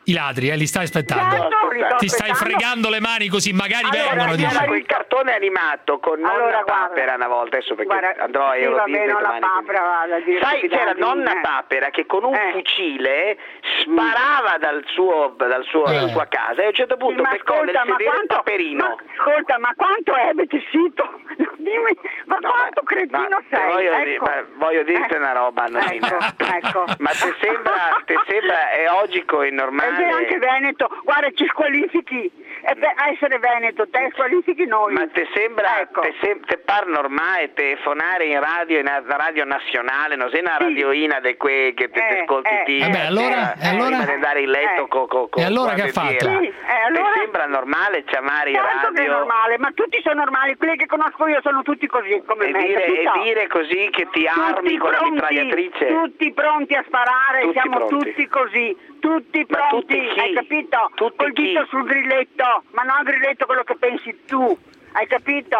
I ladri, li stai aspettando? Certo, ti stai fregando le mani così magari vengono. C'era quel cartone animato con Nonna Papera una volta, adesso perché andrò a Eurodisney domani. Sai, c'era Nonna Papera che con un fucile sparava dalla sua casa e a un certo punto beccò nel sedere il paperino. Ascolta, ma quanto è vestito? Dimmi, ma quanto cretino sei? Voglio dirti una roba, Annalina. Ecco. Ma te sembra è logico e normale? E anche Veneto, guarda, ci squalifichi. A essere Veneto, te squalifichi noi. Ma te sembra, te par normale telefonare in radio nazionale, non sei una radioina di quei che ti ascolti allora prima di andare in letto e allora che ha fatto? Allora, ti sembra normale chiamare in certo radio? Che è normale, ma tutti sono normali, quelli che conosco io sono tutti così come me. E dire così che ti armi con la mitragliatrice? Tutti pronti a sparare, siamo tutti così, tutti pronti, hai capito? Col dito sul grilletto, ma non il grilletto quello che pensi tu, hai capito?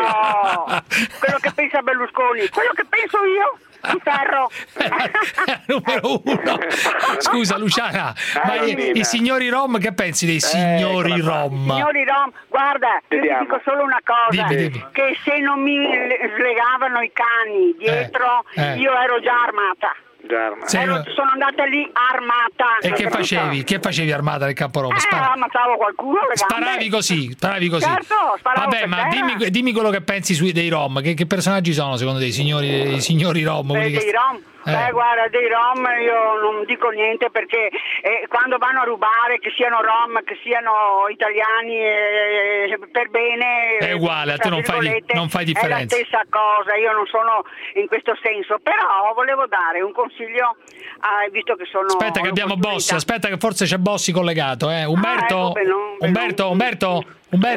Quello che pensa Berlusconi, quello che penso io. Di ferro. Numero 1. Scusa Luciana, ma i signori Rom, che pensi dei signori Rom? Signori Rom, guarda, io ti dico solo una cosa, dimmi. che se non mi slegavano i cani dietro, io ero già armata. Sono andata lì armata. E che facevi? Che facevi armata nel campo Rom? Ammazzavo qualcuno alle gambe. Sparavi così. Certo, sparavo. Vabbè, ma dimmi quello che pensi dei Rom. Che personaggi sono secondo te i signori Rom? Dei Rom? Guarda, dei Rom io non dico niente perché quando vanno a rubare, che siano Rom, che siano italiani, per bene è uguale, a te non fai differenza. È la stessa cosa, io non sono in questo senso, però volevo dare un consiglio, visto che sono... Aspetta che abbiamo Bossi, aspetta che forse c'è Bossi collegato, Umberto? Umberto?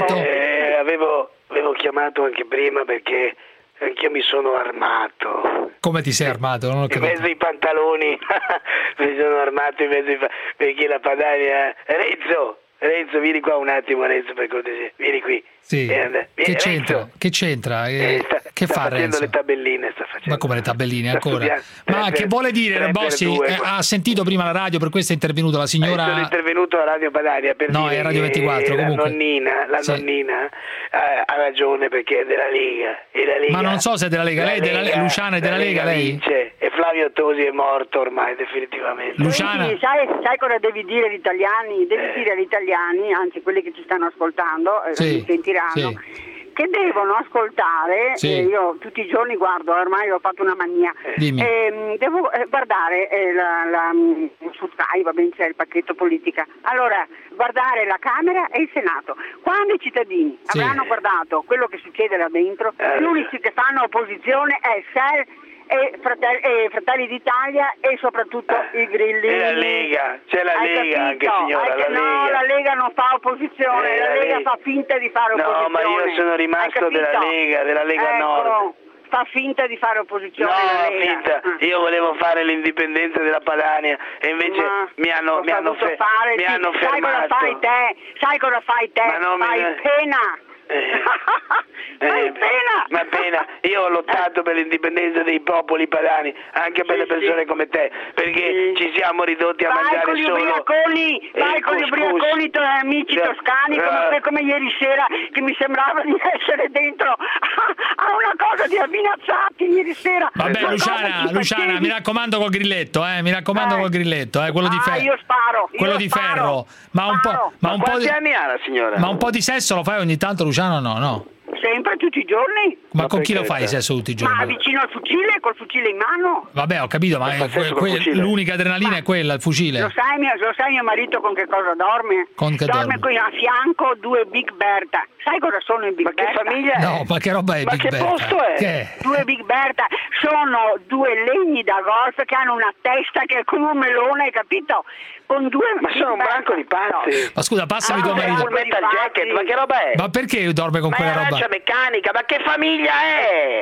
Avevo chiamato anche prima perché anch'io mi sono armato. Come ti sei armato? Non ho capito. In mezzo ai pantaloni mi sono armato perché la Padania... Renzo, vieni qua un attimo, Renzo, per cortesia. Vieni qui. Sì. Che c'entra? Che fa Renzo? Le tabelline, sta facendo. Ma come le tabelline ancora? Ma che vuole dire, Bossi? Ha sentito prima la radio, per questo è intervenuta la signora... Sono intervenuto a Radio Padania per dire è Radio 24 comunque. La nonnina ha ragione perché è della Lega. Ma non so se è della Lega. Lei Luciana è della Lega, lei? Vince, e Flavio Tosi è morto ormai definitivamente. Luciana? Sì, sai cosa devi dire agli italiani? Devi dire agli italiani, anzi quelli che ci stanno ascoltando, mi sentiranno, che devono ascoltare, io tutti i giorni guardo, ormai ho fatto una mania, devo guardare su Sky, va bene, c'è il pacchetto politica, allora guardare la Camera e il Senato. Quando i cittadini avranno guardato quello che succede là dentro, gli unici che fanno opposizione è Fratelli d'Italia e soprattutto i Grillini. E la Lega, c'è la Lega anche, signora. La Lega non fa opposizione, la Lega fa finta di fare opposizione. No, ma io sono rimasto della Lega Nord. Fa finta di fare opposizione. Finta. Io volevo fare l'indipendenza della Padania e invece mi hanno fermato. Sai cosa fai te? Fai pena. Ma pena, io ho lottato per l'indipendenza dei popoli padani, anche per le persone come te, perché ci siamo ridotti a mangiare solo vai con gli ubriaconi tuoi amici toscani come ieri sera, che mi sembrava di essere dentro a una cosa di avvinazzati ieri sera. Vabbè, Luciana, mi raccomando col grilletto, col grilletto, quello di ferro. Io sparo. Quello di ferro. Ma quanti anni ha la signora? Ma un po' di sesso lo fai ogni tanto, Luciano, no? Sempre, tutti i giorni. Ma con chi lo fai sesso tutti i giorni? Ma vicino al fucile, col fucile in mano. Vabbè, ho capito, ma l'unica adrenalina è quella, il fucile. Lo sai mio marito con che cosa dorme? Dorme qui a fianco 2 Big Bertha. Sai cosa sono i Big Bertha? Ma che famiglia è? No, ma che roba è Big Bertha? Ma che posto è? Che? 2 Big Bertha sono 2 legni da golf che hanno una testa che è come un melone, hai capito? Con 2 Ma sono un branco di pazzi. Ma scusa, passami tuo marito. Un metal jacket, ma che roba è? Ma perché dorme con quella roba? Meccanica, ma che famiglia è?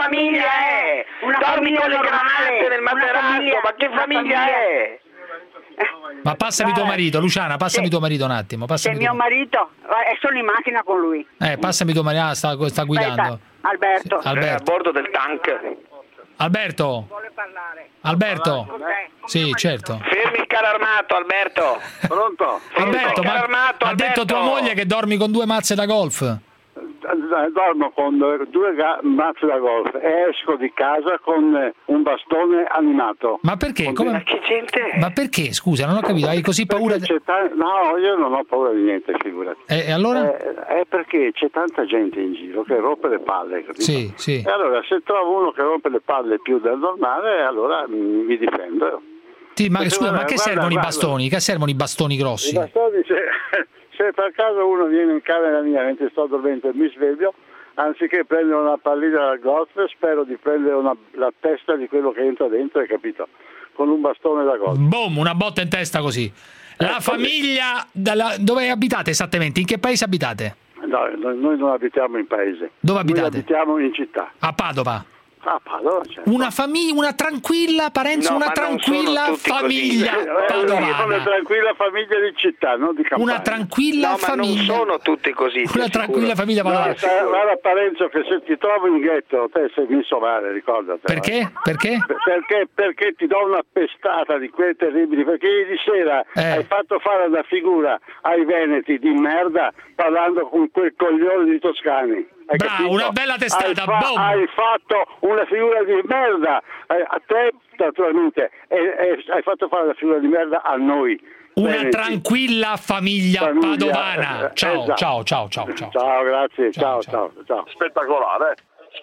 Dormi con le granate nel materasso, ma che famiglia è? Ma passami tuo marito, Luciana, passami tuo marito un attimo. Mio marito, sono in macchina con lui. Passami tuo marito, sta guidando. Alberto. A bordo del tank. Alberto? Vuole parlare. Alberto? Sì, certo. Fermi il carro armato, Alberto. Pronto? Alberto, ma armato, ha detto tua moglie che dormi con 2 mazze da golf? Dormo con 2 mazze da golf e esco di casa con un bastone animato. Ma perché? Ma che gente è? Ma perché? Scusa, non ho capito. Hai così paura? No, io non ho paura di niente, figurati. E allora? È perché c'è tanta gente in giro che rompe le palle, capito? Sì, sì. E allora se trovo uno che rompe le palle più del normale, allora mi difendo. Ma scusa, ma che servono i bastoni? Che servono i bastoni grossi? I bastoni, se per caso uno viene in camera mia mentre sto dormendo e mi sveglio, anziché prendere una pallina da golf, spero di prendere la testa di quello che entra dentro, hai capito? Con un bastone da golf. Boom, una botta in testa così. La famiglia, dove abitate esattamente? In che paese abitate? No, noi non abitiamo in paese. Dove abitate? Noi abitiamo in città. A Padova. Ah, Padova, certo. Una tranquilla, Parenzo, una tranquilla famiglia padovana. Una tranquilla famiglia di città, non di campagna. Una tranquilla famiglia. Ma non sono tutti così. Una tranquilla famiglia padovana. Guarda Parenzo, che se ti trovo in ghetto, te sei messo male, ricordate. Perché? Perché ti do una pestata di quelle terribili, perché ieri sera hai fatto fare una figura ai veneti di merda parlando con quel coglione di Toscani. Bravo, una bella testata, hai fatto una figura di merda a te naturalmente e hai fatto fare una figura di merda a noi. Una tranquilla famiglia padovana. Ciao, esatto. ciao. Ciao, grazie. Ciao. Spettacolare.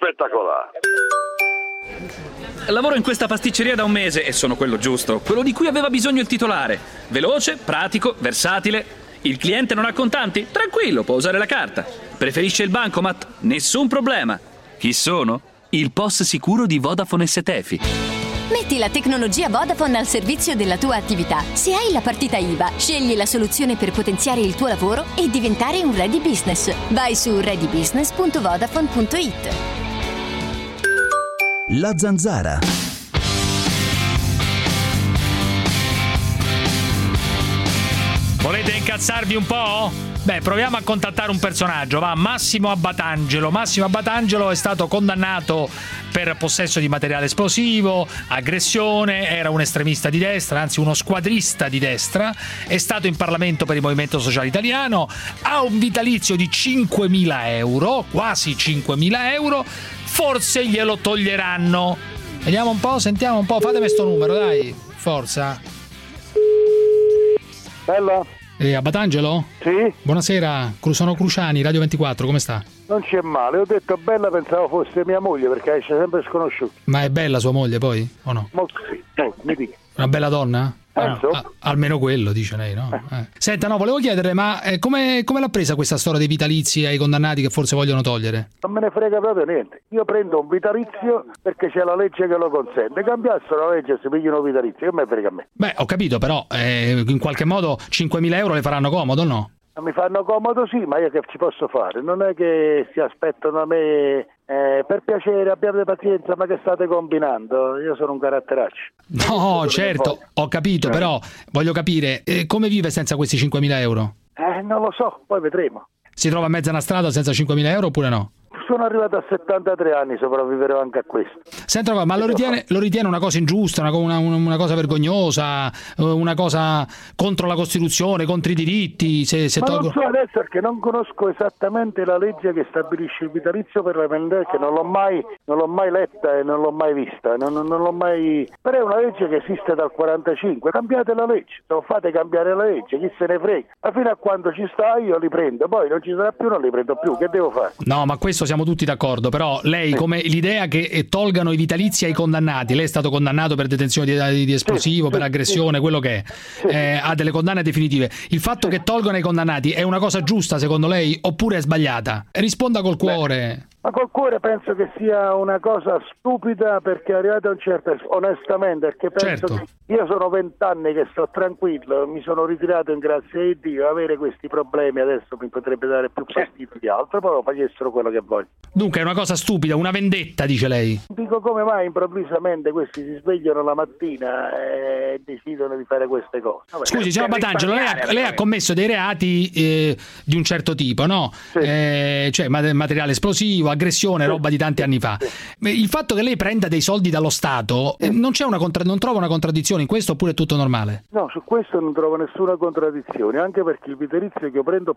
Lavoro in questa pasticceria da 1 mese e sono quello giusto, quello di cui aveva bisogno il titolare. Veloce, pratico, versatile. Il cliente non ha contanti? Tranquillo, può usare la carta. Preferisce il bancomat? Nessun problema. Chi sono? Il POS sicuro di Vodafone STEFI. Metti la tecnologia Vodafone al servizio della tua attività. Se hai la partita IVA, scegli la soluzione per potenziare il tuo lavoro e diventare un ready business. Vai su readybusiness.vodafone.it. La Zanzara. Volete incazzarvi un po'? Beh, proviamo a contattare un personaggio, va, Massimo Abbatangelo. Massimo Abbatangelo è stato condannato per possesso di materiale esplosivo, aggressione, era un estremista di destra, anzi uno squadrista di destra, è stato in Parlamento per il Movimento Sociale Italiano, ha un vitalizio di 5.000 euro, quasi 5.000 euro, forse glielo toglieranno. Vediamo un po', sentiamo un po', fatemi sto numero, dai, forza. Bello? Abbatangelo? Sì. Buonasera, sono Cruciani, Radio 24, come sta? Non c'è male, ho detto bella, pensavo fosse mia moglie perché esce sempre sconosciuta. Ma è bella sua moglie poi, o no? Molto sì, mi dica. Una bella donna? Almeno quello, dice lei, no? Senta, no, volevo chiederle, ma come l'ha presa questa storia dei vitalizi ai condannati che forse vogliono togliere? Non me ne frega proprio niente. Io prendo un vitalizio perché c'è la legge che lo consente. Cambiassero la legge e si pigliano vitalizio, che me frega a me? Beh, ho capito, però in qualche modo 5.000 euro le faranno comodo, no? Mi fanno comodo sì, ma io che ci posso fare? Non è che si aspettano a me per piacere, abbiate pazienza, ma che state combinando? Io sono un caratteraccio. No, certo, ho capito, però voglio capire, come vive senza questi 5.000 euro? Non lo so, poi vedremo. Si trova in mezzo a una strada senza 5.000 euro oppure no? Sono arrivato a 73 anni, sopravviverò anche a questo. Senta, ma lo ritiene una cosa ingiusta, una cosa vergognosa, una cosa contro la Costituzione, contro i diritti? Non so adesso perché non conosco esattamente la legge che stabilisce il vitalizio per la pendenza, che non l'ho mai letta e non l'ho mai vista, non l'ho mai. Però è una legge che esiste dal 45, cambiate la legge, non fate cambiare la legge, chi se ne frega. Ma fino a quando ci sta io li prendo, poi non ci sarà più, non li prendo più, che devo fare? No, ma questo siamo tutti d'accordo, però lei come l'idea che tolgano i vitalizi ai condannati, lei è stato condannato per detenzione di esplosivo, per aggressione, quello che è, ha delle condanne definitive, il fatto che tolgano i condannati è una cosa giusta secondo lei oppure è sbagliata? Risponda col cuore. Ma col cuore penso che sia una cosa stupida, perché arrivato a un certo, onestamente, perché penso che io sono 20 anni che sto tranquillo, mi sono ritirato in grazia di Dio, avere questi problemi adesso mi potrebbe dare più fastidio di altro, poi facessero quello che voglio. Dunque è una cosa stupida, una vendetta, dice lei. Dico, come mai improvvisamente questi si svegliano la mattina e decidono di fare queste cose? Vabbè, scusi, signor Abbatangelo, lei ha commesso dei reati di un certo tipo, no? Sì. Cioè materiale esplosivo, aggressione, roba di tanti anni fa. Il fatto che lei prenda dei soldi dallo Stato, non trova una contraddizione in questo, oppure è tutto normale? No, su questo non trovo nessuna contraddizione, anche perché il vitalizio che io prendo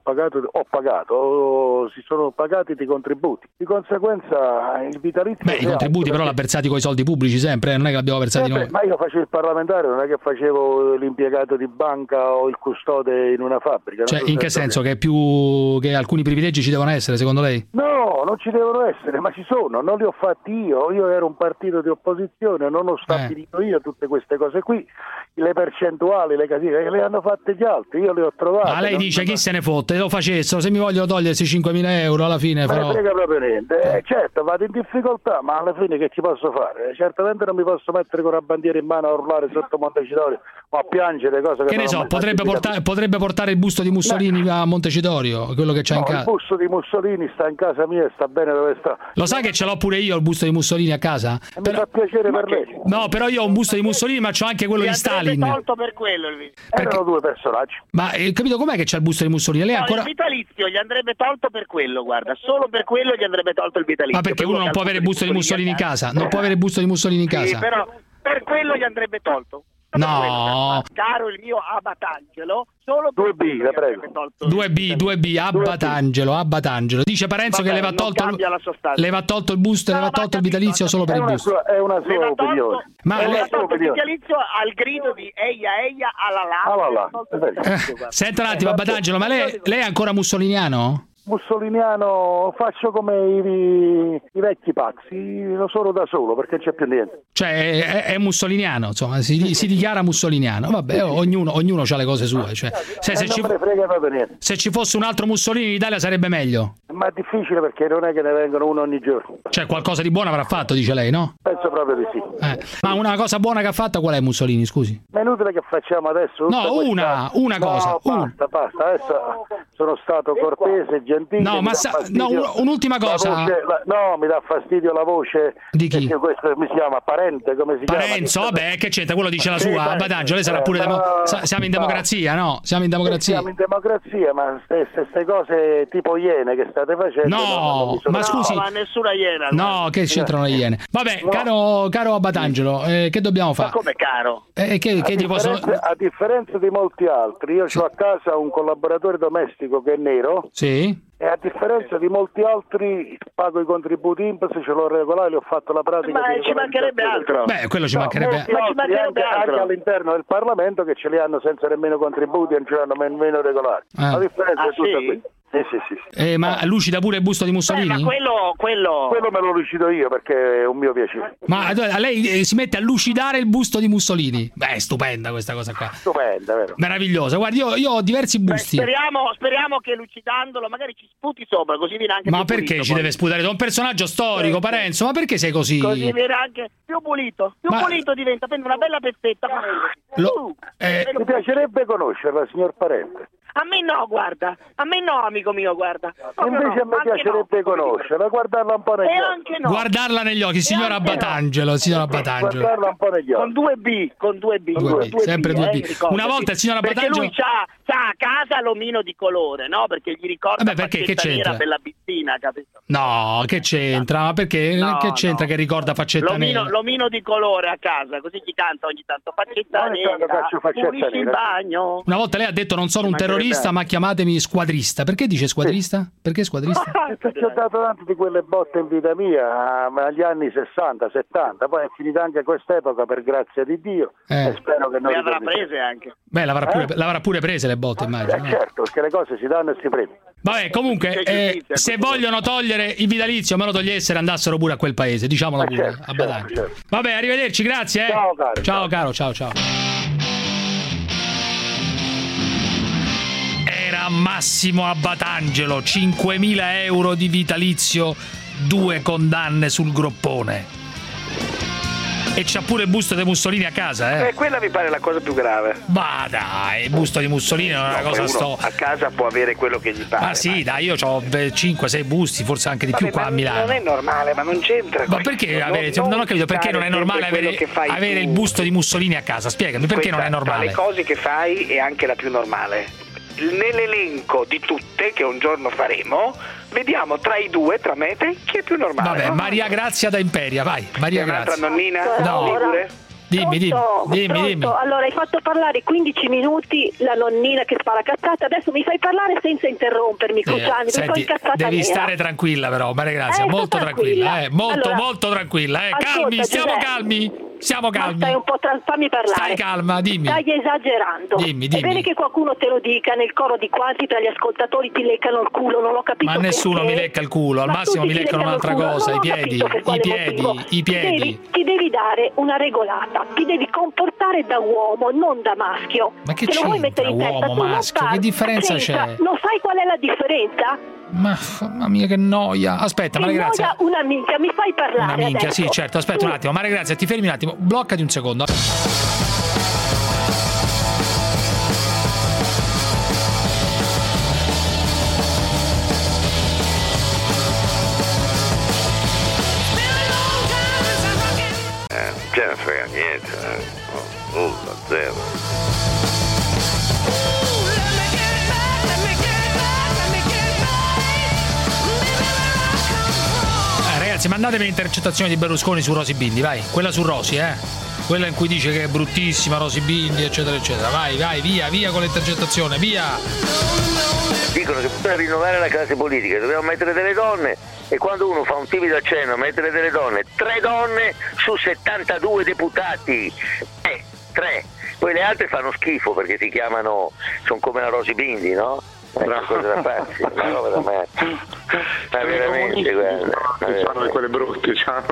si sono pagati dei contributi. Di conseguenza il vitalizio... I contributi però l'ha versati con i soldi pubblici sempre, non è che l'abbiamo versati noi. Ma io facevo il parlamentare, non è che facevo l'impiegato di banca o il custode in una fabbrica. Cioè, in che senso? Che alcuni privilegi ci devono essere, secondo lei? No, non ci devono essere, ma ci sono, non li ho fatti io ero un partito di opposizione, non ho stabilito io tutte queste cose qui, le percentuali, le casine, le hanno fatte gli altri, io le ho trovate. Ma lei dice chi se ne fotte, lo facessero, se mi vogliono togliersi 5.000 euro alla fine ma però... ne frega proprio niente, certo vado in difficoltà, ma alla fine che ci posso fare? Certamente non mi posso mettere con la bandiera in mano a urlare sotto Montecitorio o a piangere cose che ne so, potrebbe portare il busto di Mussolini a Montecitorio, quello che c'ha in casa. Il busto di Mussolini sta in casa mia e sta bene dove sta. Lo sai che ce l'ho pure io il busto di Mussolini a casa? Mi fa piacere per lei. No, però io ho un busto di Mussolini, ma c'ho anche quello di Stalin. Tolto per quello il erano due personaggi. Ma capito com'è che c'è il busto di Mussolini? Lei ancora... il vitalizio gli andrebbe tolto per quello, guarda, solo per quello gli andrebbe tolto il vitalizio. Ma perché uno non può avere il busto di Mussolini in casa? Non può avere il busto di Mussolini in casa? Sì, però per quello gli andrebbe tolto. No, caro il mio Abbatangelo, solo 2B, la prego. 2B, Abbatangelo. Dice Parenzo che le va tolto il busto, le va tolto il vitalizio solo per il busto. È una sua opinione. Ma le va tolto il vitalizio al grido di eia alala. Senta un attimo, Abbatangelo, ma lei è ancora mussoliniano? Mussoliniano, faccio come i vecchi pazzi, lo sono da solo perché c'è più niente. Cioè è mussoliniano, insomma, si dichiara mussoliniano. Vabbè, ognuno ha le cose sue. Cioè, se ci fosse un altro Mussolini in Italia sarebbe meglio. Ma è difficile perché non è che ne vengono uno ogni giorno. Cioè qualcosa di buono avrà fatto, dice lei, no? Penso proprio di sì. Ma una cosa buona che ha fatto qual è Mussolini, scusi? Ma è inutile che facciamo adesso. No, una cosa. Basta. Adesso sono stato cortese, gentile. No, ma un'ultima cosa. Mi dà fastidio la voce. Di chi? Questo mi si chiama Parente, come si chiama? Parenzo, vabbè, che c'entra? Quello dice la sua. Abbatangelo, lei sarà pure siamo in democrazia, no? Siamo in democrazia. Siamo in democrazia, ma queste cose tipo iene che state facendo. No, ma scusi. Ma nessuna iena. No, che c'entrano le iene? Vabbè, caro Abbatangelo, che dobbiamo fare? Ma come caro? A differenza di molti altri, io ho a casa un collaboratore domestico che è nero. Sì. E a differenza di molti altri pago i contributi INPS, ce l'ho regolare, li ho fatto la pratica. Ma ci mancherebbe altro. Beh, quello ci mancherebbe altro. Ma ci mancherebbe altro. Anche all'interno del Parlamento che ce li hanno senza nemmeno contributi e non ce li hanno nemmeno regolari. La differenza è tutta qui. Sì. Ma lucida pure il busto di Mussolini? Ma quello me lo lucido io perché è un mio piacere. Ma lei si mette a lucidare il busto di Mussolini? Beh, è stupenda questa cosa qua. Stupenda, vero? Meravigliosa. Guardi, io ho diversi busti. Speriamo che lucidandolo magari ci sputi sopra, così viene anche ma più perché pulito, ci deve sputare? Da un personaggio storico, Parenzo, ma perché sei così? Così viene anche più pulito. Pulito diventa, prende una bella pezzetta. Mi piacerebbe conoscerla, signor Parente. A me no, guarda. A me no, amico mio, guarda. Invece a me piacerebbe conoscerla, guardarla un po' negli occhi. Guardarla negli occhi, signor Abbatangelo. Guardarla un po' negli occhi. Con 2B. Sempre 2B. Una volta il signor Abbatangelo... Perché lui c'ha a casa l'omino di colore, no? Perché gli ricorda Faccetta Nera per la piscina, capito? No, che c'entra? Ma perché? Che c'entra che ricorda Faccetta Nera? L'omino di colore a casa, così gli canta ogni tanto Faccetta Nera, pulisci il bagno. Una volta lei ha detto non sono un terrorista, ma chiamatemi squadrista. Perché dice squadrista? Perché squadrista? Perché ho dato tante di quelle botte in vita mia agli anni 60, 70, poi è finita anche quest'epoca per grazia di Dio e spero che non le avrà prese anche. Beh, l'avrà pure prese le botte, immagino. Certo, perché le cose si danno e si prendono. Vabbè, comunque, se vogliono togliere il vitalizio, me lo togliessero e andassero pure a quel paese, diciamolo pure. Certo. Vabbè, arrivederci, grazie. Ciao caro. Ciao. Era Massimo Abbatangelo, 5.000 euro di vitalizio, 2 condanne sul groppone. E c'ha pure il busto di Mussolini a casa, quella mi pare la cosa più grave. Ma dai, il busto di Mussolini è una cosa a casa può avere quello che gli pare. Ma sì, dai, io ho 5-6 busti, forse anche di più qua a Milano. Non è normale, ma non c'entra. Ma perché non ho capito perché non è normale avere il busto di Mussolini a casa? Spiegami perché non è normale. Tra le cose che fai è anche la più normale. nell'elenco di tutte che un giorno faremo, vediamo tra i due, tra me e te, chi è più normale. Vabbè, no? Maria Grazia da Imperia, vai. Maria Grazia. Un'altra nonnina? No. Ligure? Dimmi. Allora, hai fatto parlare 15 minuti la nonnina che spara cazzate, adesso mi fai parlare senza interrompermi, Cruciani, senti, devi stare tranquilla però, Maria Grazia, molto tranquilla, molto tranquilla, calmi, ascolta, stiamo Giuseppe. calmi. Stai un po' fammi parlare. Stai calma, dimmi. Stai esagerando. Dimmi. È bene che qualcuno te lo dica, nel coro di quasi tra gli ascoltatori ti leccano il culo, non ho capito. Ma nessuno perché. mi lecca il culo, al massimo mi leccano un'altra cosa, i piedi. Ti devi dare una regolata, ti devi comportare da uomo, non da maschio. Ma che te lo vuoi mettere in testa, uomo, maschio? Che differenza c'è? Lo sai qual è la differenza? Mamma mia, che noia. Aspetta, Maria Grazia. Una minchia, mi fai parlare. Una minchia, adesso. sì, certo. Aspetta un attimo, Maria Grazia, ti fermi un attimo. Bloccati un secondo. Ce ne frega niente, nulla, zero. Ragazzi, mandatemi l'intercettazione di Berlusconi su Rosy Bindi, vai. Quella su Rosy, quella in cui dice che è bruttissima Rosy Bindi, eccetera, eccetera. Vai, via con l'intercettazione, via. Dicono che per rinnovare la classe politica dobbiamo mettere delle donne, e quando uno fa un timido accenno a mettere delle donne, 3 donne su 72 deputati, 3. Poi le altre fanno schifo perché si chiamano, sono come la Rosy Bindi, no? Cose da pazzi, una roba da me. Ma veramente, guarda. Sono quelle brutte,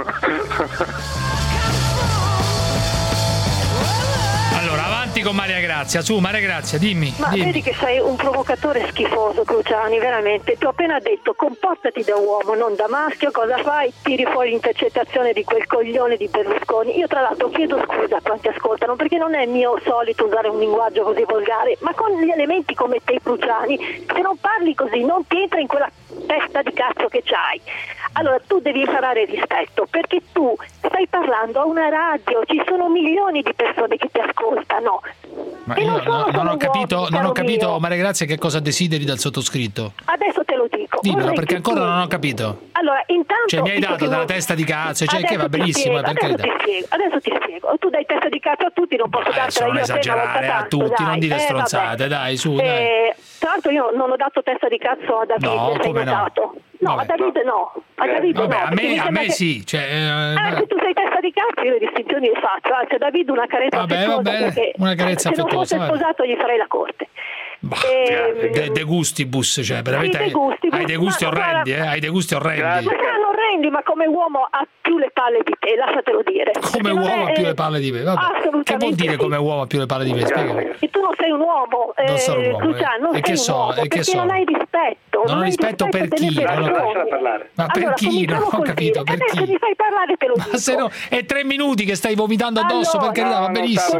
Allora, avanti con Maria Grazia, su Maria Grazia, dimmi. Vedi che sei un provocatore schifoso, Cruciani, veramente. Ti ho appena detto comportati da uomo, non da maschio. Cosa fai? Tiri fuori l'intercettazione di quel coglione di Berlusconi. Io tra l'altro chiedo scusa a quanti ascoltano, perché non è mio solito usare un linguaggio così volgare, ma con gli elementi come te, Cruciani, se non parli così non ti entra in quella testa di cazzo che c'hai. Allora tu devi imparare il rispetto, perché tu stai parlando a una radio, ci sono milioni di persone che ti ascoltano. Ma io non ho capito, Maria Grazia, che cosa desideri dal sottoscritto. Adesso te lo dico. Dimmelo, perché ancora non ho capito. Allora, intanto... Cioè, mi hai dato della testa di cazzo, che va benissimo, adesso ti spiego. Tu dai testa di cazzo a tutti, non posso dartela io. Non esagerare a tutti, non dite stronzate, dai, su, dai. Tra l'altro io non ho dato testa di cazzo a Davide, no, come no? No, a Davide no. A Davide no. A me sì. Se tu sei testa di cazzo io le distinzioni le faccio. Anzi, a Davide una carezza affettuosa. Una carezza affettuosa. Se non fosse sposato gli farei la corte. De gustibus, cioè veramente hai dei gusti orrendi, hai dei gusti orrendi. Ma saranno orrendi, ma come uomo ha più le palle di te, lasciatelo dire. Come uomo ha più le palle di me? Vabbè. Che vuol dire come uomo ha più le palle di me? Spiegami. E tu non sei un uomo, non sono un uomo. Luciano, e che so? Non hai rispetto. Non ho rispetto per chi? Ma per chi? Non ho capito per chi. Adesso mi fai parlare, te lo dico. Ma se no, è 3 minuti che stai vomitando addosso, per carità, va benissimo.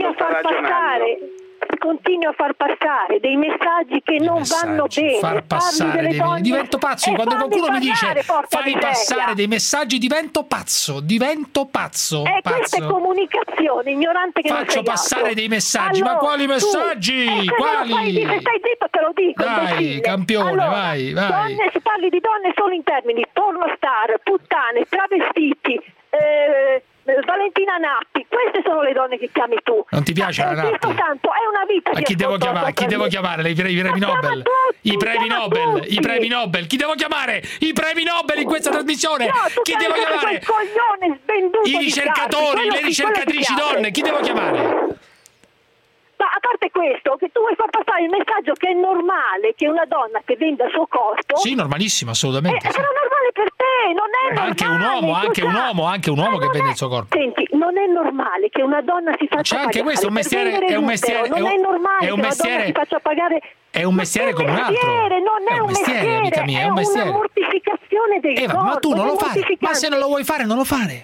Continui a far passare dei messaggi che non vanno bene. Far passare divento pazzo. Quando qualcuno mi dice fai passare dei messaggi, divento pazzo. Questa è comunicazione, ignorante che faccio passare dei messaggi. Ma quali messaggi? Quali? Se stai zitto te lo dico. Dai, campione, vai. Se parli di donne solo in termini pornostar, puttane, travestiti, Valentina Nappi, queste sono le donne che chiami tu. Non ti piace la Nappi? Tanto è una vita. Ma chi devo chiamare? I premi Nobel? I premi Nobel? Chi devo chiamare? I premi Nobel in questa trasmissione? Chi devo chiamare? I ricercatori, le ricercatrici donne, chi devo chiamare? Ma a parte questo, che tu vuoi far passare il messaggio che è normale che una donna che venda il suo corpo... Sì, normalissimo, assolutamente. È normale per te, non è normale. Anche un uomo che vende il suo corpo. Senti, non è normale che una donna si faccia pagare. C'è anche questo, è un mestiere. Non è normale che una donna si faccia pagare... È un mestiere come un altro. Non è un mestiere, amica mia, è un mestiere. È una mortificazione del corpo. Ma tu non lo fai. Ma se non lo vuoi fare, non lo fare.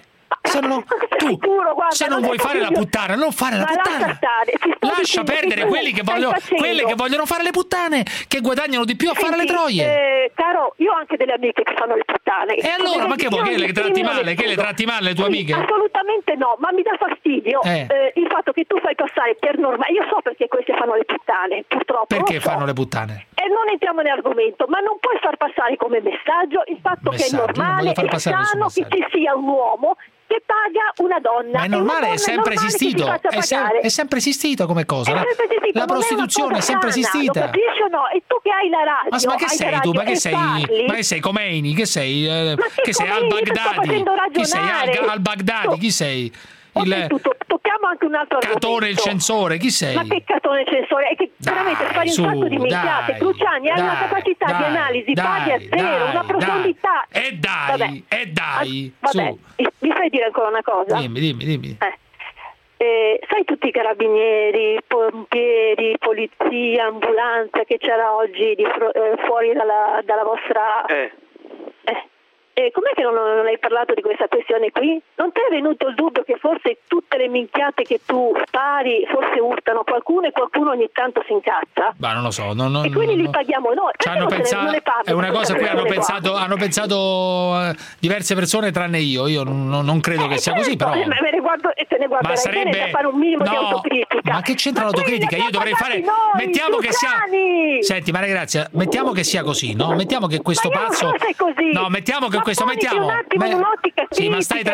se non vuoi fare la puttana, non fare la puttana. Lascia perdere quelle che vogliono fare le puttane, che guadagnano di più a fare le troie. Caro, io ho anche delle amiche che fanno le puttane. E allora, ma che vuoi? Che le tratti male? Che le tratti male le tue amiche? Assolutamente no, ma mi dà fastidio il fatto che tu fai passare per normale. Io so perché queste fanno le puttane, purtroppo. Perché fanno le puttane? E non entriamo nell'argomento, ma non puoi far passare come messaggio il fatto che è normale e sano che ci sia un uomo che paga una donna. Ma è normale, è sempre esistito. È sempre esistito come cosa. La prostituzione è sempre esistita. Lo capisci o no? E tu che hai la radio. Ma che sei tu? Ma che sei Khomeini? Che sei? Che sei al-Baghdadi? Chi sei al-Baghdadi? Chi sei? Tocchiamo anche un altro Catone il censore, chi sei? Ma che Catone il censore? È che veramente fai un sacco di minchiate. Cruciani ha una capacità di analisi pari a zero, una profondità. Dai. Vabbè, mi fai dire ancora una cosa? Dimmi. Sai tutti i carabinieri, pompieri, polizia, ambulanza che c'era oggi fuori dalla vostra... com'è che non hai parlato di questa questione qui? Non ti è venuto il dubbio che forse tutte le minchiate che tu spari forse urtano qualcuno e qualcuno ogni tanto si incazza? Ma non lo so. E quindi li paghiamo noi. È una cosa a cui hanno pensato diverse persone tranne io. Io non credo che sia così, però. Me ne guardo e te ne guarderai bene da fare un minimo di autocritica. Ma che c'entra l'autocritica? Io dovrei fare. Mettiamo che sia. Senti, Maria Grazia, mettiamo che sia così, no? Mettiamo che questo pazzo. No, mettiamo che questo mettiamo. Sì, ma stai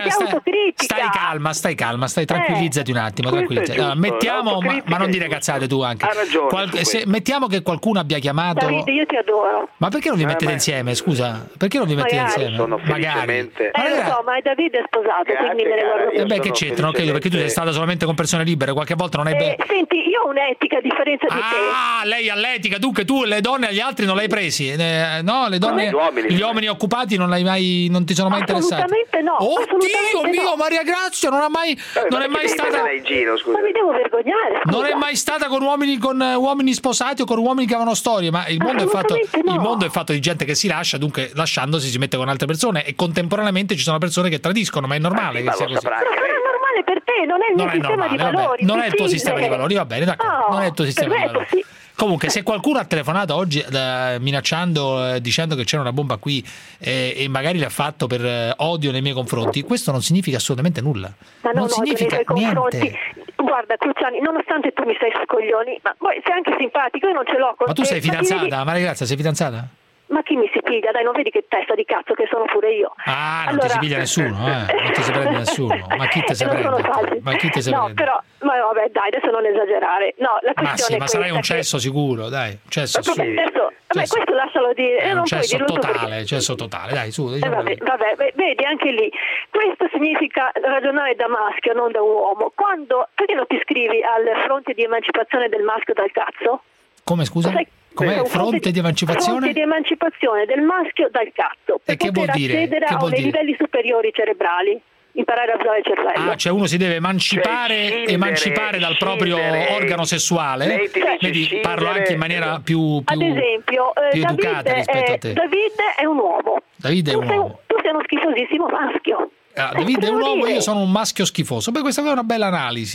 calma, tranquillizzati un attimo, mettiamo, ma non dire cazzate tu anche. Ha ragione. Mettiamo che qualcuno abbia chiamato. Davide, io ti adoro. Ma perché non vi mettete insieme, scusa? Perché non vi mettete insieme? Magari. Lo so, ma Davide è sposato, quindi me ne guardo. Che c'entra? Non credo, perché tu sei stata solamente con persone libere, qualche volta non hai senti, io ho un'etica a differenza di te. Lei ha l'etica, dunque tu le donne agli altri non le hai presi. No, le donne, gli uomini occupati non ti sono mai interessati. Assolutamente no. Oddio mio, Maria Grazia non è mai stata. Ma mi devo vergognare. Scusa. Non è mai stata con uomini sposati o con uomini che avevano storie, ma il mondo è fatto di gente che si lascia, dunque lasciandosi si mette con altre persone e contemporaneamente ci sono persone che tradiscono, ma è normale che sia così. Però è normale per te, non è il mio sistema di valori. Non è il tuo sistema di valori, va bene, d'accordo. Non è il tuo sistema di valori. Sì. Comunque, se qualcuno ha telefonato oggi minacciando, dicendo che c'era una bomba qui e magari l'ha fatto per odio nei miei confronti, questo non significa assolutamente nulla. Ma non significa niente. Guarda, Cruciani, nonostante tu mi stai sui coglioni, ma poi sei anche simpatico, io non ce l'ho con te. Ma tu sei fidanzata? Maria Grazia, sei fidanzata? Ma chi mi si piglia? Dai, non vedi che testa di cazzo che sono pure io. Non ti si piglia nessuno, non ti si prende nessuno. Ma chi te si prende? No, però, ma vabbè, dai, adesso non esagerare. No, la questione ma sarai un cesso sicuro, dai, cesso assurdo. Questo lascialo dire. È un cesso totale, dai, su. Vabbè, vedi, anche lì. Questo significa ragionare da maschio, non da uomo. Perché non ti iscrivi al fronte di emancipazione del maschio dal cazzo? Come, scusa? Com'è? Fronte di emancipazione? Fronte di emancipazione del maschio dal cazzo. Per poter accedere a dei livelli superiori cerebrali. Imparare a usare il cervello. Cioè uno si deve emancipare dal proprio organo sessuale. Vedi, parlo anche in maniera più ad esempio, più educata rispetto a te. Davide è un uomo. Tu sei uno schifosissimo maschio. Davide è un uomo, io sono un maschio schifoso. Beh, questa è una bella analisi,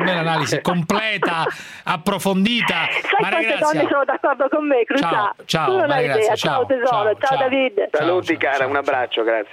completa, approfondita. Sai quante donne sono d'accordo con me, Crucià? Ciao, Maria Grazia, ciao tesoro, ciao Davide. Saluti cara, un abbraccio, grazie.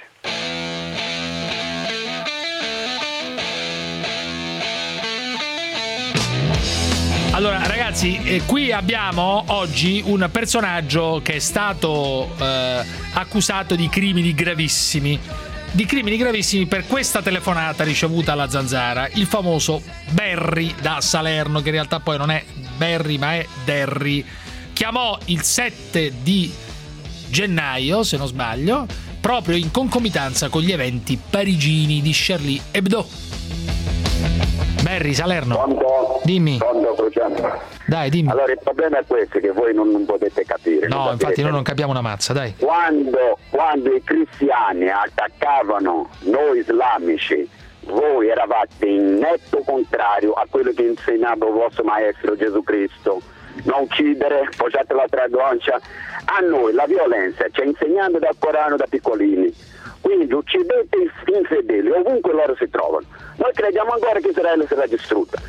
Allora ragazzi, qui abbiamo oggi un personaggio che è stato accusato di crimini gravissimi per questa telefonata ricevuta alla Zanzara, il famoso Berry da Salerno, che in realtà poi non è Berry ma è Derry. Chiamò il 7 di gennaio, se non sbaglio, proprio in concomitanza con gli eventi parigini di Charlie Hebdo. Berry, Salerno. Dimmi. Dai, dimmi. Allora, il problema è questo, che voi non potete capire. No, infatti noi non capiamo una mazza, dai. Quando i cristiani attaccavano noi islamici, voi eravate in netto contrario a quello che insegnava il vostro maestro Gesù Cristo. Non uccidere, poggiate l'altra guancia. A noi la violenza ci ha insegnato dal Corano da piccolini. Quindi uccidete gli infedeli ovunque loro si trovano. Noi crediamo ancora che Israele sarà distrutta.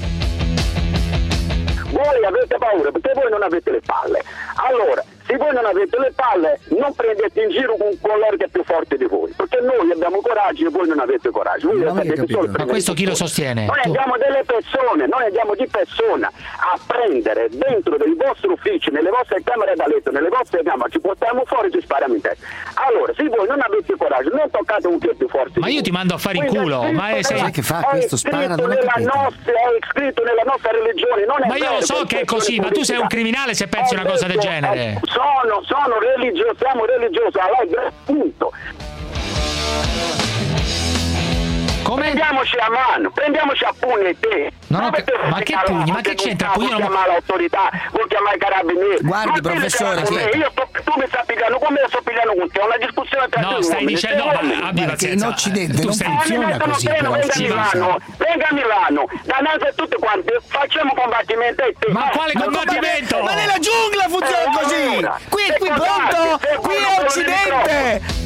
Voi avete paura perché voi non avete le palle. Allora, se voi non avete le palle, non prendete in giro con coloro che è più forte di voi, perché noi abbiamo coraggio e voi non avete coraggio. Voi Ma questo chi lo sostiene? Noi andiamo delle persone, noi andiamo di persona a prendere dentro dei vostri uffici, nelle vostre camere da letto, nelle vostre camere, ci portiamo fuori e ci spariamo in testa. Allora, se voi non avete coraggio, non toccate un più forte. Ma io ti mando a fare in culo, ma sai che fa questo? Spara, non è scritto nella nostra religione, non è ma io lo so che è così, ma tu sei un criminale se pensi una cosa del genere. Sono religioso, siamo religiosi, allora punto. Come? Prendiamoci a mano, prendiamoci a pugni te. No, ma che pugni? Ma che c'entra? Vuoi chiamare l'autorità, vuoi chiamare i carabinieri? Guardi, professore, tu mi stai pigliando, come sto pigliando con te? È una discussione tra no, stai dicendo perché in Occidente non funziona così. Venga a Milano, da noi per tutti quanti, facciamo combattimento. Ma quale combattimento? Ma nella giungla funziona così! Qui pronto? Qui è Occidente!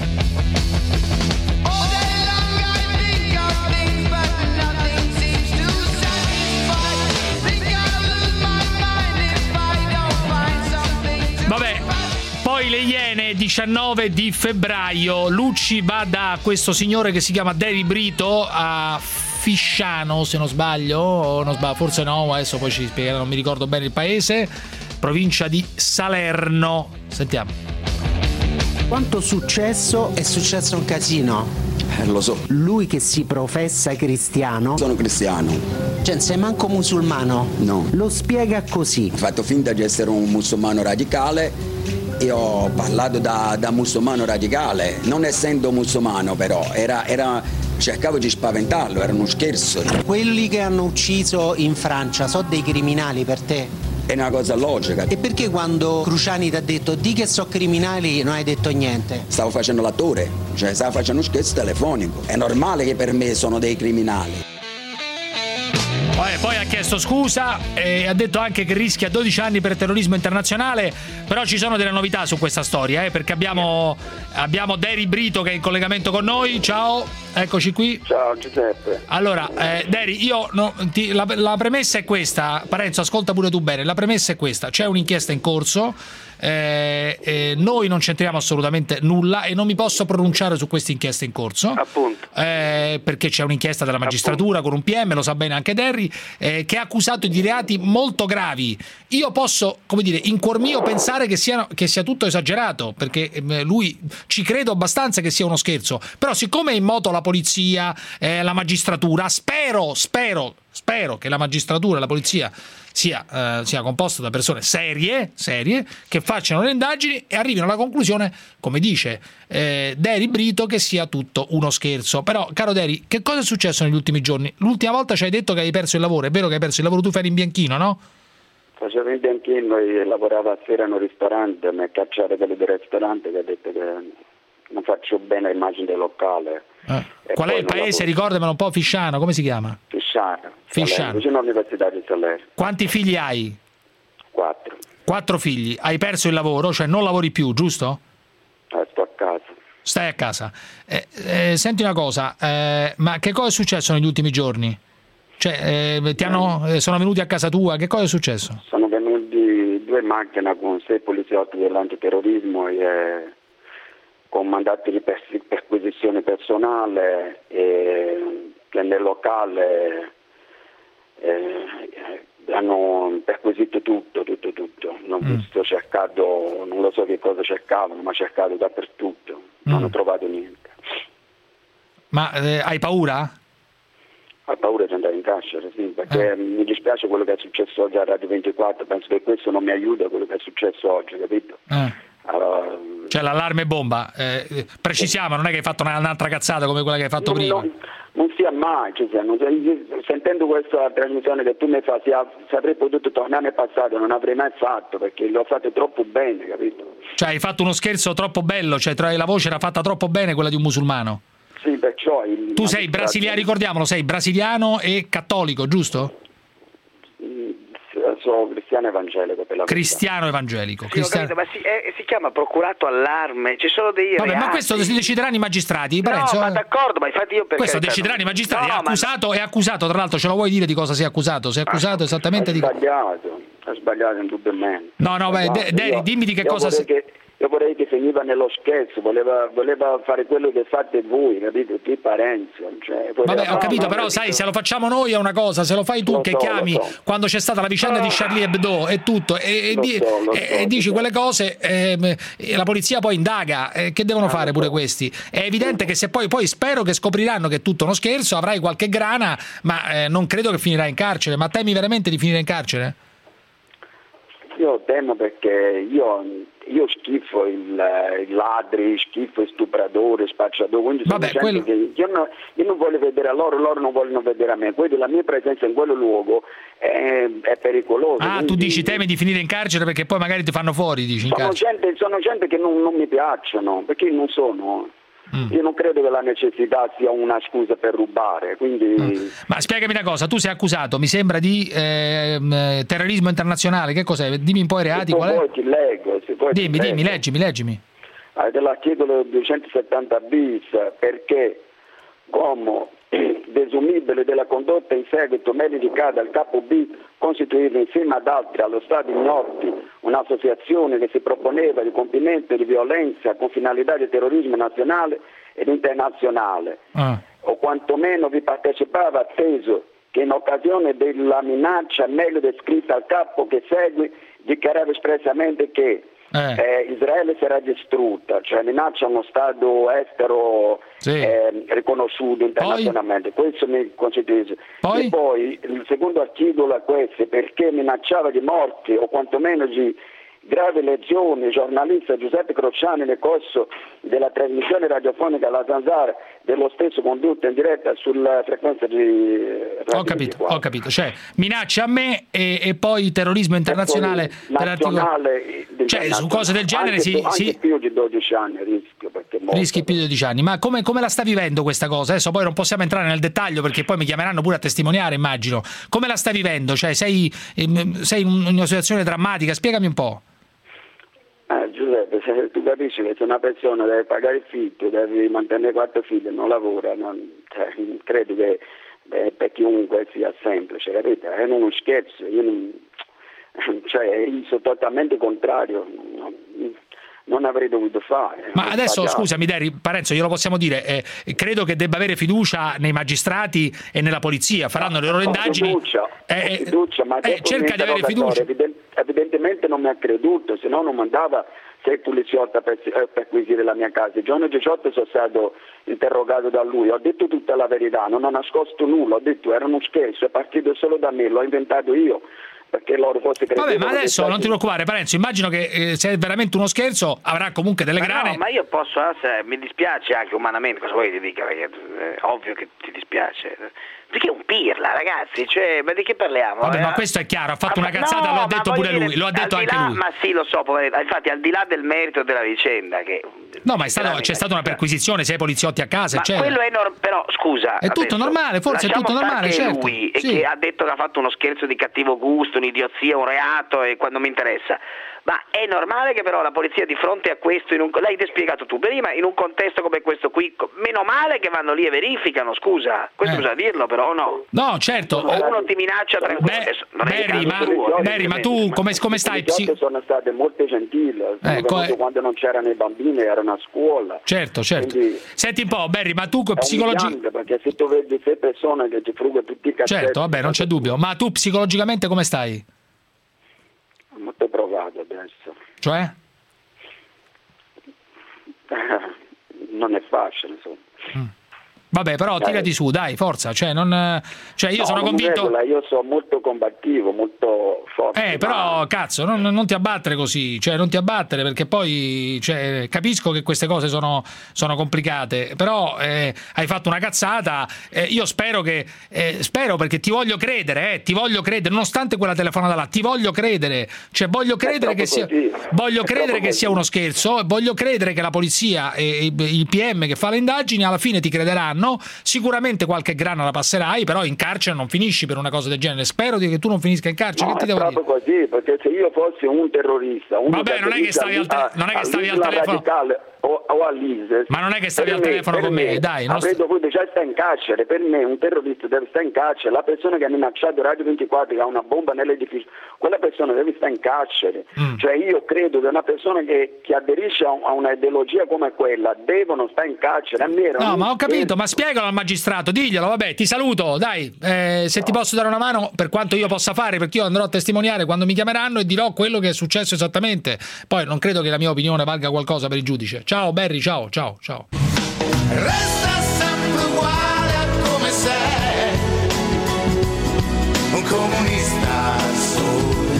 Vabbè, poi le Iene, 19 di febbraio, Lucci va da questo signore che si chiama Deri Brito a Fisciano, se non sbaglio, o non sbaglio, forse no, adesso poi ci spiegherà, non mi ricordo bene il paese, provincia di Salerno. Sentiamo. Quanto successo è successo un casino. Lo so. Lui che si professa cristiano. Sono cristiano. Cioè, sei manco musulmano? No. Lo spiega così. Ho fatto finta di essere un musulmano radicale e ho parlato da musulmano radicale, non essendo musulmano però, cercavo di spaventarlo, era uno scherzo. Quelli che hanno ucciso in Francia sono dei criminali per te? È una cosa logica. E perché quando Cruciani ti ha detto di che so criminali non hai detto niente? Stavo facendo l'attore, cioè stavo facendo uno scherzo telefonico. È normale che per me sono dei criminali. Poi ha chiesto scusa e ha detto anche che rischia 12 anni per terrorismo internazionale, però ci sono delle novità su questa storia, perché abbiamo Deri Brito che è in collegamento con noi. Ciao, eccoci qui. Ciao Giuseppe. Allora, Deri, la premessa è questa, Parenzo, ascolta pure tu bene, la premessa è questa, c'è un'inchiesta in corso, noi non c'entriamo assolutamente nulla e non mi posso pronunciare su questa inchiesta in corso, appunto, perché c'è un'inchiesta della magistratura con un PM, lo sa bene anche Derry, che ha accusato di reati molto gravi. Io posso, come dire, in cuor mio pensare che sia tutto esagerato, perché lui ci credo abbastanza che sia uno scherzo, però siccome è in moto la polizia, la magistratura, spero che la magistratura e la polizia sia composta da persone serie che facciano le indagini e arrivino alla conclusione, come dice Deri Brito, che sia tutto uno scherzo. Però, caro Deri, che cosa è successo negli ultimi giorni? L'ultima volta ci hai detto che hai perso il lavoro, è vero che hai perso il lavoro? Tu fai l'imbianchino, no? Facevo il bianchino e lavoravo a sera in un ristorante, mi ha cacciato quello del ristorante che ha detto che non faccio bene l'immagine del locale. Qual è il paese? Ricordamelo un po'. Fisciano, come si chiama? Fisciano. Vicino all'Università di Salerno. Quanti figli hai? 4. 4 figli. Hai perso il lavoro, cioè non lavori più, giusto? Sto a casa. Stai a casa. Senti una cosa, ma che cosa è successo negli ultimi giorni? Cioè, sono venuti a casa tua? Che cosa è successo? Sono venuti 2 macchine con 6 poliziotti dell'antiterrorismo e con mandati di perquisizione personale e nel locale hanno perquisito tutto. Sto cercando, non lo so che cosa cercavano, ma cercato dappertutto, non ho trovato niente. Ma hai paura? Ho paura di andare in carcere, sì, perché mi dispiace quello che è successo oggi a Radio 24, penso che questo non mi aiuta quello che è successo oggi, capito? Allora, cioè l'allarme bomba, precisiamo, non è che hai fatto un'altra cazzata come quella che hai fatto prima. Non sia mai, sentendo questa trasmissione che tu mi fai, se avrei potuto tornare nel passato non avrei mai fatto, perché l'ho fatto troppo bene, capito? Cioè hai fatto uno scherzo troppo bello, cioè la voce era fatta troppo bene, quella di un musulmano. Sì, perciò tu sei brasiliano, ricordiamolo, sei brasiliano e cattolico, giusto? sono cristiano evangelico per la cristiano evangelico. Sì, capito, ma si chiama procurato allarme, ci sono dei reati. Ma questo si decideranno i magistrati, Parenzo? No, ma d'accordo, ma infatti io per questo decideranno i magistrati, è accusato, tra l'altro ce lo vuoi dire di cosa si è accusato? Si è accusato esattamente di ha sbagliato indubbiamente. No, dimmi di che cosa io vorrei che finiva nello scherzo, voleva fare quello che fate voi, capito? Qui Parenzo. Vabbè, ho capito, però sai, se lo facciamo noi è una cosa, se lo fai tu chiami quando c'è stata la vicenda di Charlie Hebdo e tutto, e dici quelle cose, la polizia poi indaga, che devono fare pure questi? È evidente che se poi spero che scopriranno che è tutto uno scherzo, avrai qualche grana, ma non credo che finirai in carcere. Ma temi veramente di finire in carcere? Io temo perché io schifo i ladri, schifo i stupratori, spacciatori, quindi che io non voglio vedere a loro non vogliono vedere a me, quindi la mia presenza in quel luogo è pericolosa. Quindi tu dici temi di finire in carcere perché poi magari ti fanno fuori, dici in carcere. Sono gente che non mi piacciono, perché non sono... Io non credo che la necessità sia una scusa per rubare, quindi... Ma spiegami una cosa, tu sei accusato, mi sembra, di terrorismo internazionale, che cos'è? Dimmi un po' i reati, qual è? Poi ti leggo. Dimmi, leggimi. Dell'articolo 270 bis, perché come desumibile della condotta in seguito medicata al capo B costituire insieme ad altri allo Stato ignoti un'associazione che si proponeva il compimento di violenza con finalità di terrorismo nazionale ed internazionale o quantomeno vi partecipava, atteso che in occasione della minaccia meglio descritta al capo che segue dichiarava espressamente che Israele sarà distrutta, cioè minaccia uno Stato estero riconosciuto internazionalmente. Questo mi costituisce. E poi il secondo articolo è questo, perché minacciava di morte o quantomeno di grave lesione il giornalista Giuseppe Crociani nel corso della trasmissione radiofonica La Zanzara dello stesso condotto in diretta sulla frequenza di Radio Ho capito, cioè minaccia a me e poi terrorismo internazionale nazionale, cioè su cose del genere anche più di 12 anni rischi più di 12 anni. Ma come la sta vivendo questa cosa? Adesso poi non possiamo entrare nel dettaglio perché poi mi chiameranno pure a testimoniare, immagino. Come la stai vivendo? Cioè sei in una situazione drammatica, spiegami un po'. Giuseppe, se tu capisci che se una persona deve pagare il fitto, devi mantenere 4 figli e non lavora, credo che per chiunque sia semplice, capite? È uno scherzo, io sono totalmente contrario, non avrei dovuto fare. Ma adesso scusami Parenzo, glielo possiamo dire, credo che debba avere fiducia nei magistrati e nella polizia, faranno le loro indagini. Fiducia, ma cerca di avere fiducia. Evidentemente non mi ha creduto, se no non mandava 6 poliziotti per perquisire la mia casa. Il giorno 18 sono stato interrogato da lui, ho detto tutta la verità, non ho nascosto nulla, ho detto era uno scherzo, è partito solo da me, l'ho inventato io. Perché loro forse vabbè, ma adesso non ti preoccupare, Parenzo, immagino che se è veramente uno scherzo avrà comunque delle grane. No, ma io posso mi dispiace anche umanamente, cosa vuoi che ti dica? Perché è ovvio che ti dispiace. Perché è un pirla, ragazzi, ma di che parliamo? Vabbè, ma questo è chiaro, ha fatto una cazzata, lo ha detto pure lui, lo ha detto anche lui. Ma sì, lo so, poveretto. Infatti al di là del merito della vicenda no, ma c'è stata una perquisizione, 6 poliziotti a casa, ma quello è però scusa, è tutto normale, forse è tutto normale, certo. Lui che ha detto che ha fatto uno scherzo di cattivo gusto, un'idiozia, un reato e quando mi interessa. Ma è normale che però la polizia di fronte a questo, l'hai spiegato tu prima, in un contesto come questo qui, meno male che vanno lì e verificano, scusa, questo bisogna dirlo però o no? No, certo. Uno ti minaccia Barry, ma tu come stai? Sono state molto gentili, quando non c'erano i bambini, erano a scuola. Certo. Quindi, senti un po', Barry, ma tu psicologicamente... Perché se tu vedi 6 persone che ti frugano tutti i cassetti... Certo, vabbè, non c'è dubbio, ma tu psicologicamente come stai? Molto provato adesso. Cioè? Non è facile, insomma. Vabbè, però tirati su, dai, forza. Io sono convinto. Io sono molto combattivo, molto forte. Però, cazzo, non ti abbattere così. Non ti abbattere, perché poi capisco che queste cose sono complicate. Però hai fatto una cazzata. Io spero perché ti voglio credere, nonostante quella telefonata là, ti voglio credere. Voglio credere che sia uno scherzo, voglio credere che la polizia e il PM che fa le indagini alla fine ti crederanno. giorno, sicuramente qualche grana la passerai, però in carcere non finisci per una cosa del genere. Spero che tu non finisca in carcere. No, che ti devo proprio così, perché se io fossi un terrorista, vabbè, non è che stavi al telefono o all'ISIS, ma non è che stavi al telefono con me, dai, avrei dovuto già stare in carcere. Per me un terrorista deve stare in carcere. La persona che ha minacciato Radio 24, che ha una bomba nell'edificio, quella persona deve stare in carcere. Cioè io credo che una persona che aderisce a una ideologia come quella devono stare in carcere. No, ma ho capito, ma spiegalo al magistrato, diglielo, vabbè, ti saluto, dai, se ti posso dare una mano per quanto io possa fare, perché io andrò a testimoniare quando mi chiameranno e dirò quello che è successo esattamente. Poi non credo che la mia opinione valga qualcosa per il giudice. Ciao Barry, ciao. Resta sempre uguale a come sei, un comunista sole.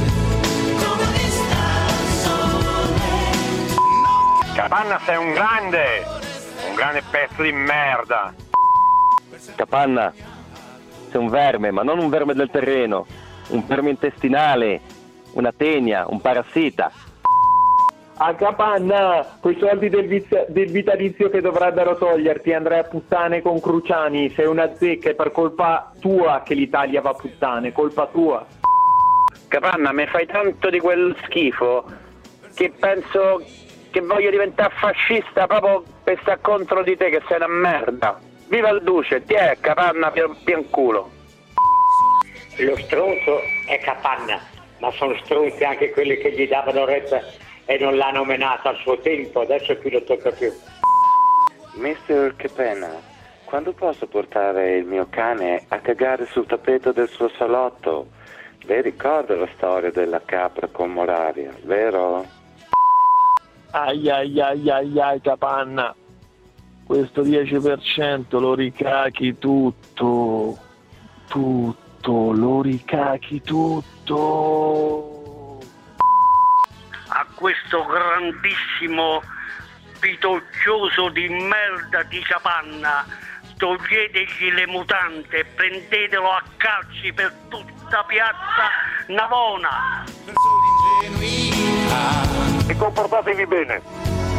Capanna, sei un grande pezzo di merda. Capanna, sei un verme, ma non un verme del terreno, un verme intestinale, una tenia, un parassita. A Capanna, quei soldi del vitalizio che dovrebbero toglierti, andrai a puttane con Cruciani, sei una zecca, è per colpa tua che l'Italia va a puttane, colpa tua. Capanna, mi fai tanto di quel schifo che penso che voglio diventare fascista proprio per stare contro di te, che sei una merda. Viva il duce, ti è Capanna pianculo. Lo stronzo è Capanna, ma sono stronzi anche quelli che gli davano retta e non l'hanno menato al suo tempo, adesso qui lo tocca più. Mister Capanna, quando posso portare il mio cane a cagare sul tappeto del suo salotto? Lei ricorda la storia della capra con Moravia, vero? Ai Capanna, questo 10% lo ricachi tutto, lo ricachi tutto. A questo grandissimo pitocchioso di merda di Capanna, toglietegli le mutande, prendetelo a calci per tutta piazza Navona e comportatevi bene.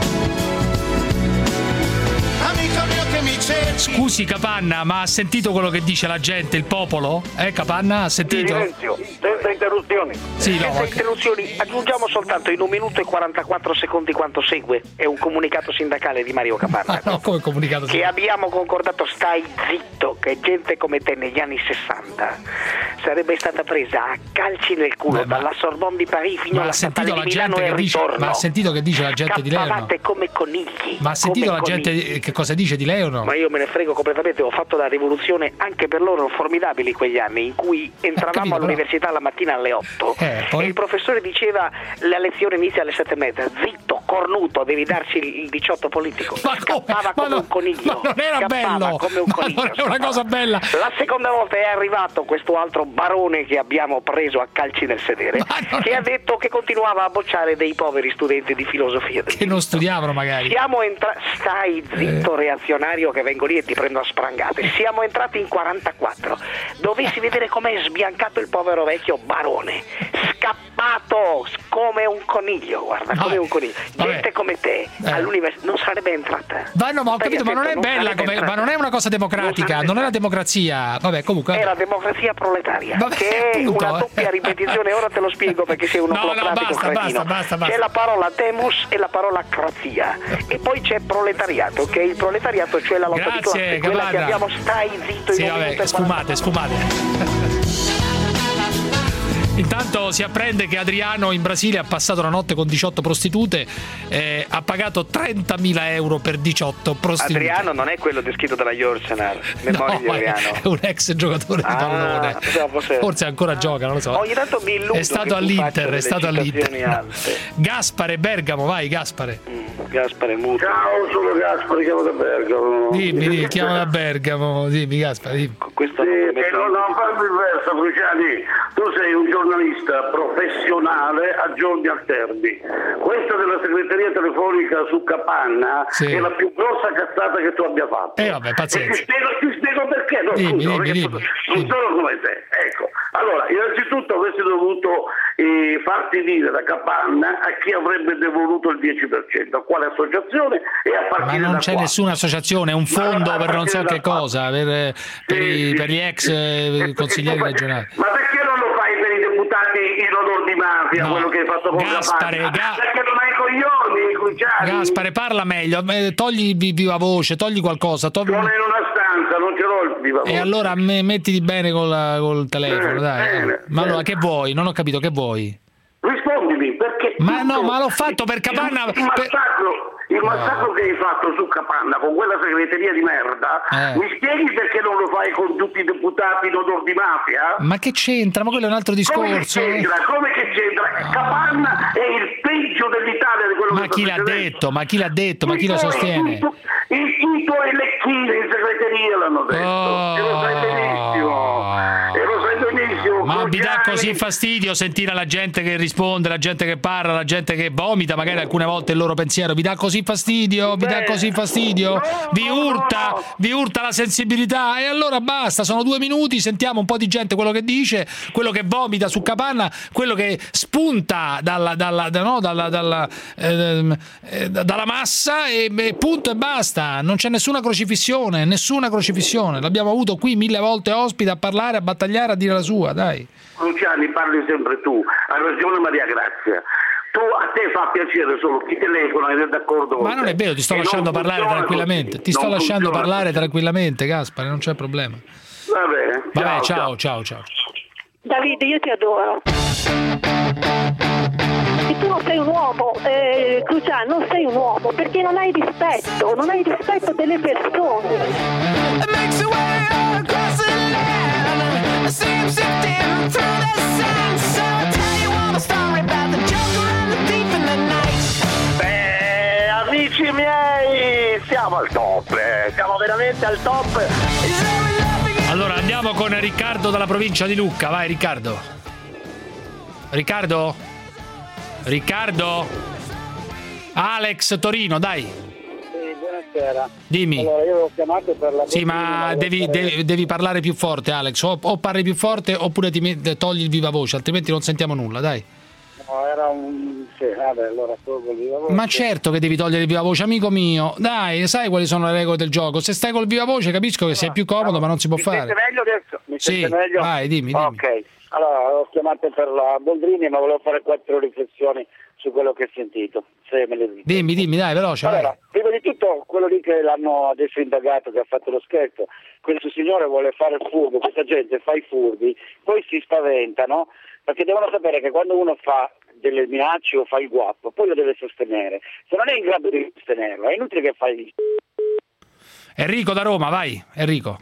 Scusi Capanna, ma ha sentito quello che dice la gente, il popolo? Capanna, ha sentito? Silenzio, senza interruzioni. Senza interruzioni, aggiungiamo soltanto in 1 minuto e 44 secondi quanto segue. È un comunicato sindacale di Mario Capanna. No, come comunicato? Che abbiamo concordato, stai zitto, che gente come te negli anni 60 sarebbe stata presa a calci nel culo dalla Sorbonne di Parigi fino alla Statale di Milano e ritorno. Ma ha sentito che dice la gente di lei o no? Come conigli. Ma ha sentito la gente che cosa dice di lei o no? Ma io me ne frego completamente, ho fatto la rivoluzione anche per loro, formidabili quegli anni in cui entravamo all'università la mattina alle 8 e il professore diceva la lezione inizia alle 7:30, zitto, cornuto, devi darci il 18 politico. Scappava come un coniglio. Ma non era bello, come un coniglio, non è una cosa bella. La seconda volta è arrivato questo altro barone che abbiamo preso a calci nel sedere, che ha detto che continuava a bocciare dei poveri studenti di filosofia che non studiavano magari. Stai zitto, reazionario, che vengo lì e ti prendo a sprangate. Siamo entrati in 44. Dovessi vedere com'è sbiancato il povero vecchio barone, scappato come un coniglio, guarda, come un coniglio. Gente come te all'università non sarebbe entrata. Ma ho capito, ma non è bella, ma non è una cosa democratica, non è la democrazia. Vabbè, comunque. È la democrazia proletaria, che è una doppia ripetizione. Ora te lo spiego perché sei uno cretino. Basta. C'è la parola demos e la parola crazia, e poi c'è proletariato, che è il proletariato, cioè la lotta di classe, quella che abbiamo. Stai zitto, sì, vabbè, sfumate. Intanto si apprende che Adriano in Brasile ha passato la notte con 18 prostitute, ha pagato 30.000 euro per 18 prostitute. Adriano non è quello descritto dalla Jorsenar, memoria di Adriano. È un ex giocatore di pallone. Forse ancora gioca, non lo so. Ogni tanto mi illudo. È stato all'Inter. No. Gaspare Bergamo, vai Gaspare. Gaspare muto. Ciao, sono Gaspare, chiamo da Bergamo. Dimmi, chiamo da Bergamo. Dimmi Gaspare, dimmi. Sì, non farmi il verso, Cruciani. Tu sei un giornalista giornalista professionale a giorni alterni. Questa della segreteria telefonica su Capanna è la più grossa cazzata che tu abbia fatto. Vabbè, pazienza. Ti spiego perché. No, dimmi. Non sono come te. Ecco, allora, innanzitutto avresti dovuto farti dire da Capanna a chi avrebbe devoluto il 10%, a quale associazione e a partire Ma non da c'è qua. nessuna associazione, è un fondo per non so che cosa, per gli ex consiglieri regionali. Ma perché non lo fai per i deputati in odor di mafia, quello che hai fatto con Capanna? Perché non hai coglioni, Cruciani? Gaspare, parla meglio, togli viva voce, togli qualcosa. Sono in una stanza, non ce l'ho il viva voce. E allora mettiti bene col telefono, dai. Ma allora che vuoi? Non ho capito, che vuoi? Rispondimi, perché... Ma l'ho fatto per Capanna... Il massacro che hai fatto su Capanna con quella segreteria di merda, mi spieghi perché non lo fai con tutti i deputati in odor di mafia? Ma che c'entra? Ma quello è un altro discorso. Come che c'entra? Capanna è il peggio dell'Italia di quello Ma chi l'ha detto? Ma chi l'ha detto? Ma chi lo sostiene? I tuoi lecchini in segreteria l'hanno detto. E lo sai benissimo. Ma vi dà così fastidio sentire la gente che risponde, la gente che parla, la gente che vomita, magari alcune volte il loro pensiero? Vi dà così fastidio? Vi dà così fastidio? Vi urta la sensibilità? E allora basta, sono 2 minuti, sentiamo un po' di gente quello che dice, quello che vomita su Capanna, quello che spunta dalla massa e punto e basta. Non c'è nessuna crocifissione. L'abbiamo avuto qui 1000 volte ospite a parlare, a battagliare, a dire la sua, dai. Cruciani, parli sempre tu. Ha ragione Maria Grazia. A te fa piacere solo chi telefona ed è d'accordo con Ma non è vero, ti sto lasciando parlare tranquillamente. Ti sto lasciando parlare tranquillamente, Gaspare, non c'è problema. Va bene. Vabbè, ciao. Davide, io ti adoro. E tu non sei un uomo, Cruciani, non sei un uomo, perché non hai rispetto delle persone. Beh, amici miei, siamo al top, siamo veramente al top. Allora andiamo con Riccardo dalla provincia di Lucca, vai Riccardo. Alex Torino, dai. Sì, buonasera. Dimmi. Allora, io ho chiamato per la... Sì, ma devi parlare più forte, Alex. O parli più forte oppure togli il viva voce, altrimenti non sentiamo nulla, dai. No, era un... Sì, vabbè, allora tolgo il viva voce. Ma certo che devi togliere il viva voce, amico mio. Dai, sai quali sono le regole del gioco. Se stai col viva voce capisco che sei più comodo, ma non si può fare. Mi sente meglio adesso? Sì, meglio? vai, dimmi. Ok, allora ho chiamato per la Boldrini, ma volevo fare 4 riflessioni su quello che ho sentito. Se me le dite. Dimmi, dai, veloce. Allora, vai. prima di tutto quello lì che l'hanno adesso indagato, che ha fatto lo scherzo, questo signore vuole fare il furbo, questa gente fa i furbi, poi si spaventano, perché devono sapere che quando uno fa delle minacce o fa il guappo, poi lo deve sostenere. Se non è in grado di sostenerlo, è inutile che fai... Enrico da Roma, vai, Enrico.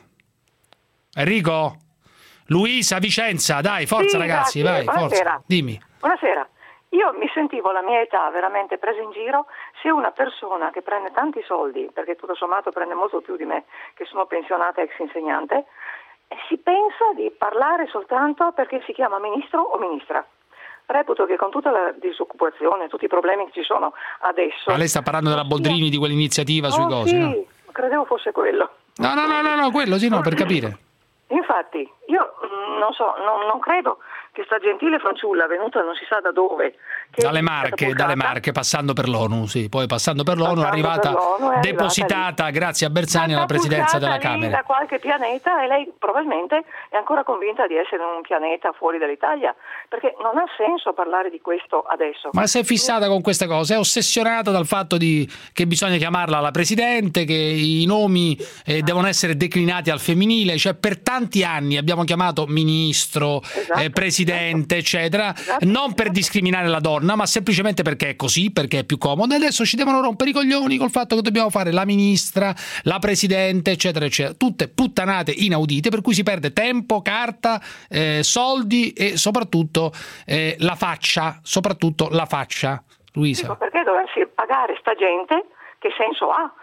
Luisa, Vicenza, dai, forza, sì, ragazzi, grazie. Vai, forza. Dimmi. Buonasera. Io mi sentivo la mia età veramente presa in giro se una persona che prende tanti soldi, perché tutto sommato prende molto più di me, che sono pensionata ex insegnante, e si pensa di parlare soltanto perché si chiama ministro o ministra. Reputo che con tutta la disoccupazione, tutti i problemi che ci sono adesso... Ma lei sta parlando della Boldrini, di quell'iniziativa sui cosi, sì, no? Credevo fosse quello. No, quello sì, no, per capire. Infatti, io non so, non credo che sta gentile fanciulla venuta non si sa da dove. Dalle Marche, passando per l'ONU, sì. Poi passando per l'ONU è arrivata depositata grazie a Bersani alla presidenza della Camera. Da qualche pianeta, e lei probabilmente è ancora convinta di essere un pianeta fuori dall'Italia, perché non ha senso parlare di questo adesso. Ma si è fissata con queste cose, è ossessionata dal fatto che bisogna chiamarla la presidente, che i nomi devono essere declinati al femminile, cioè per tanti anni abbiamo chiamato ministro, presidente, eccetera, non per discriminare la donna, ma semplicemente perché è così, perché è più comodo, e adesso ci devono rompere i coglioni col fatto che dobbiamo fare la ministra, la presidente, eccetera, eccetera. Tutte puttanate inaudite, per cui si perde tempo, carta, soldi e soprattutto la faccia, Luisa. Dico, perché doversi pagare sta gente? Che senso ha?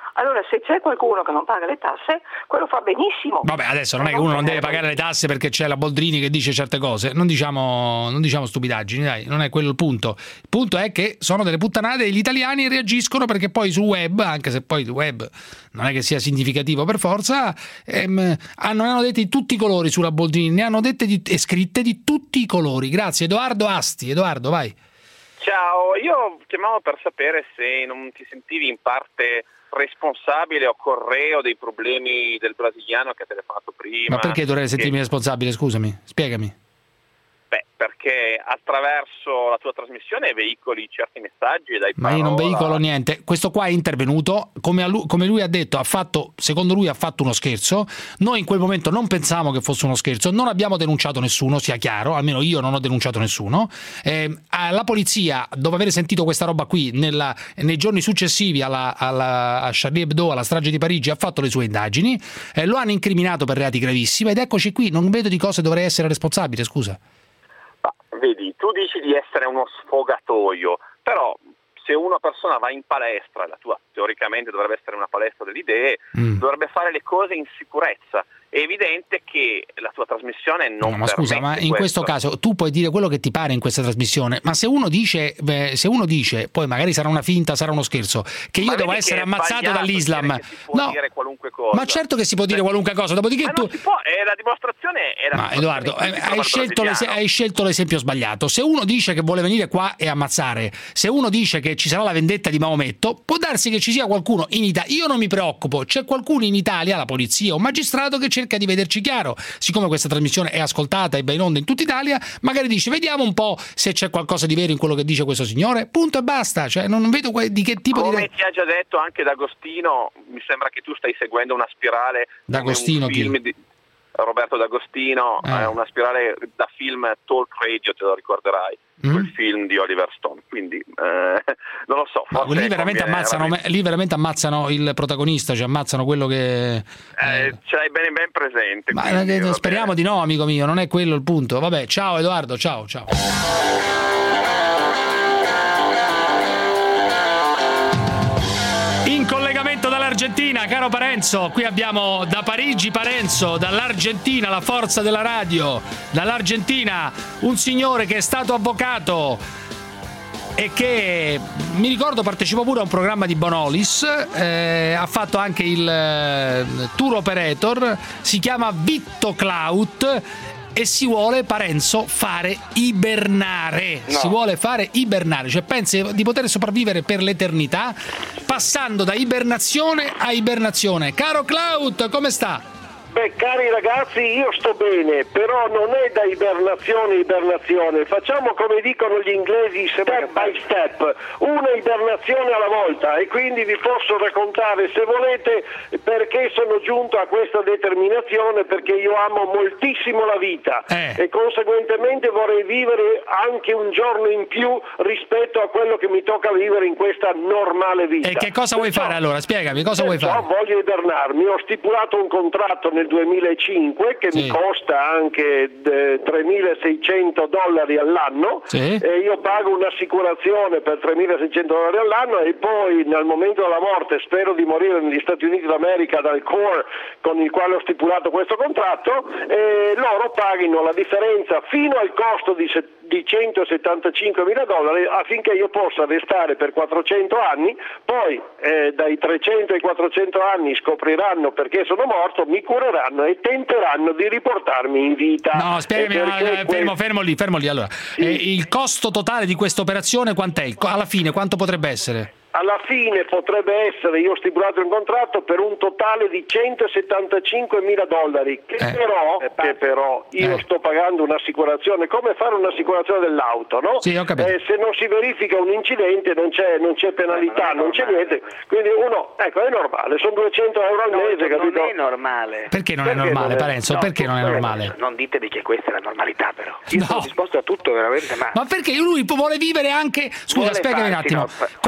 Allora, se c'è qualcuno che non paga le tasse, quello fa benissimo. Vabbè, adesso non è che uno non deve pagare le tasse perché c'è la Boldrini che dice certe cose. Non diciamo stupidaggini, dai, non è quello il punto. Il punto è che sono delle puttanate e gli italiani reagiscono perché poi sul web, anche se poi il web non è che sia significativo per forza, ne hanno detti di tutti i colori sulla Boldrini, ne hanno dette e scritte di tutti i colori. Grazie, Edoardo Asti. Edoardo, vai. Ciao, io chiamavo per sapere se non ti sentivi in parte responsabile o correo dei problemi del brasiliano che ha telefonato prima. Ma perché dovrei sentirmi responsabile, scusami? Spiegami. Beh, perché attraverso la tua trasmissione veicoli certi messaggi e dai Ma io non veicolo niente. Questo qua è intervenuto, come lui ha detto, secondo lui ha fatto uno scherzo. Noi in quel momento non pensavamo che fosse uno scherzo, non abbiamo denunciato nessuno, sia chiaro, almeno io non ho denunciato nessuno. La polizia, dopo aver sentito questa roba qui nei giorni successivi a Charlie Hebdo, alla strage di Parigi, ha fatto le sue indagini, lo hanno incriminato per reati gravissimi ed eccoci qui, non vedo di cosa dovrei essere responsabile, scusa. Vedi, tu dici di essere uno sfogatoio, però se una persona va in palestra, la tua teoricamente dovrebbe essere una palestra delle idee, dovrebbe fare le cose in sicurezza. È evidente che la tua trasmissione non ma scusa, ma in questo caso tu puoi dire quello che ti pare in questa trasmissione, ma se uno dice poi magari sarà una finta, sarà uno scherzo, che io devo essere ammazzato dall'Islam, dire qualunque cosa. Ma certo che si può dire qualunque cosa, dopodiché ma non si può, la dimostrazione è ma Edoardo, hai scelto l'esempio sbagliato. Se uno dice che vuole venire qua e ammazzare, se uno dice che ci sarà la vendetta di Maometto, può darsi che ci sia qualcuno in Italia, io non mi preoccupo, c'è qualcuno in Italia, la polizia, un magistrato che cerca di vederci chiaro. Siccome questa trasmissione è ascoltata e va in onda in tutta Italia, magari dice vediamo un po' se c'è qualcosa di vero in quello che dice questo signore, punto e basta. Cioè non vedo di che tipo come ti ha già detto anche D'Agostino, mi sembra che tu stai seguendo una spirale D'Agostino, un film di Roberto D'Agostino, una spirale da film Talk Radio, te lo ricorderai, quel film di Oliver Stone, quindi non lo so, lì veramente ammazzano il protagonista, cioè ammazzano quello che ce l'hai ben presente, ma quindi, speriamo di no, amico mio, non è quello il punto. Vabbè, ciao Edoardo, ciao. In collegamento dall'Argentina, caro Parenzo, qui abbiamo da Parigi Parenzo, dall'Argentina la forza della radio, dall'Argentina un signore che è stato avvocato e che, mi ricordo, partecipò pure a un programma di Bonolis, ha fatto anche il tour operator, si chiama Vitto Clout e si vuole, Parenzo, fare ibernare. No. Si vuole fare ibernare, cioè pensi di poter sopravvivere per l'eternità passando da ibernazione a ibernazione. Caro Clout, come sta? Beh, cari ragazzi, io sto bene, però non è da ibernazione a ibernazione, facciamo come dicono gli inglesi step by step, una ibernazione alla volta, e quindi vi posso raccontare, se volete, perché sono giunto a questa determinazione, perché io amo moltissimo la vita e conseguentemente vorrei vivere anche un giorno in più rispetto a quello che mi tocca vivere in questa normale vita. E che cosa vuoi fare allora? Spiegami, cosa vuoi fare? Voglio ibernarmi, ho stipulato un contratto nel 2005 che mi costa anche $3.600 all'anno, e io pago un'assicurazione per $3.600 all'anno, e poi nel momento della morte spero di morire negli Stati Uniti d'America dal Corps con il quale ho stipulato questo contratto, e loro paghino la differenza fino al costo di $175.000 affinché io possa restare per 400 anni, poi dai 300 ai 400 anni scopriranno perché sono morto, mi cureranno e tenteranno di riportarmi in vita. No, spiegami, fermo lì. Allora, il costo totale di questa operazione quant'è? Alla fine quanto potrebbe essere? Alla fine potrebbe essere, io ho stipulato un contratto per un totale di $175.000 che però io sto pagando un'assicurazione, come fare un'assicurazione dell'auto, no? Sì, ho capito. Se non si verifica un incidente non c'è penalità, non c'è niente, quindi uno, ecco, è normale, sono €200 al mese, capito? Non è normale. Perché non è normale, Parenzo? Perché non è normale? Non ditemi che questa è la normalità, però. Io sono disposto a tutto, veramente, ma perché lui vuole vivere anche... Scusa, spiegami un attimo, come funziona?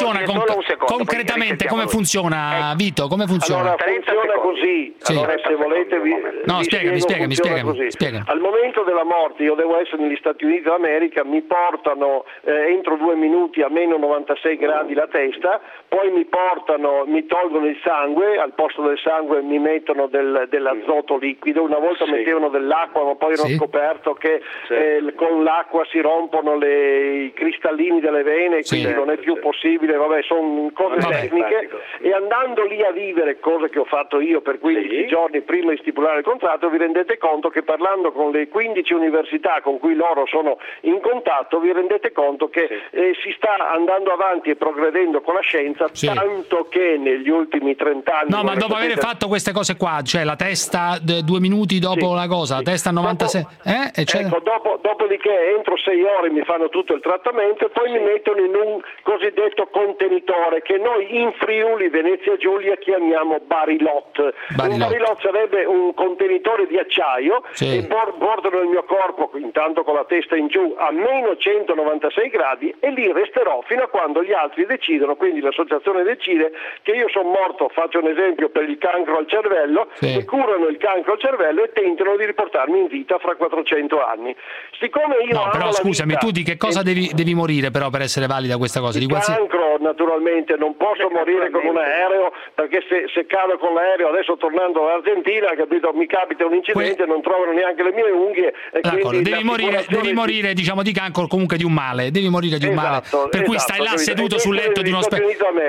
funziona concretamente? Come funziona, Vito? Come funziona? Allora, funziona così. Sì. Allora, se volete spiegami. Al momento della morte io devo essere negli Stati Uniti d'America, mi portano entro 2 minuti a meno 96 gradi la testa, poi mi tolgono il sangue, al posto del sangue mi mettono dell'azoto liquido, una volta mettevano dell'acqua, ma poi ho scoperto che con l'acqua si rompono i cristallini delle vene, quindi non è più possibile, sono cose tecniche, e andando lì a vivere, cosa che ho fatto io per 15 giorni prima di stipulare il contratto, vi rendete conto che parlando con le 15 università con cui loro sono in contatto, vi rendete conto che si sta andando avanti e progredendo con la scienza, tanto che negli ultimi 30 anni... No, ma dopo aver fatto queste cose qua, cioè la testa 2 minuti dopo la cosa, la testa 96... Ecco, dopodiché entro 6 ore mi fanno tutto il trattamento e poi mi mettono in un cosiddetto contenitore che noi in Friuli, Venezia Giulia, chiamiamo barilot. Un barilot sarebbe un contenitore di acciaio e portano il mio corpo, intanto con la testa in giù, a meno 196 gradi e lì resterò fino a quando gli altri decidono, quindi l'associazione decide che io sono morto, faccio un esempio, per il cancro al cervello, e curano il cancro al cervello e tentano di riportarmi in vita fra 400 anni. Siccome io però scusami, tu di che cosa devi morire però per essere valida questa cosa? Di cancro, naturalmente, non posso morire con un aereo, perché se cado con l'aereo, adesso tornando all'Argentina, capito, mi capita un incidente, non trovano neanche le mie unghie e quindi devi morire diciamo di cancro, comunque di un male, devi morire di un male, per cui stai là seduto sul letto di un ospedale.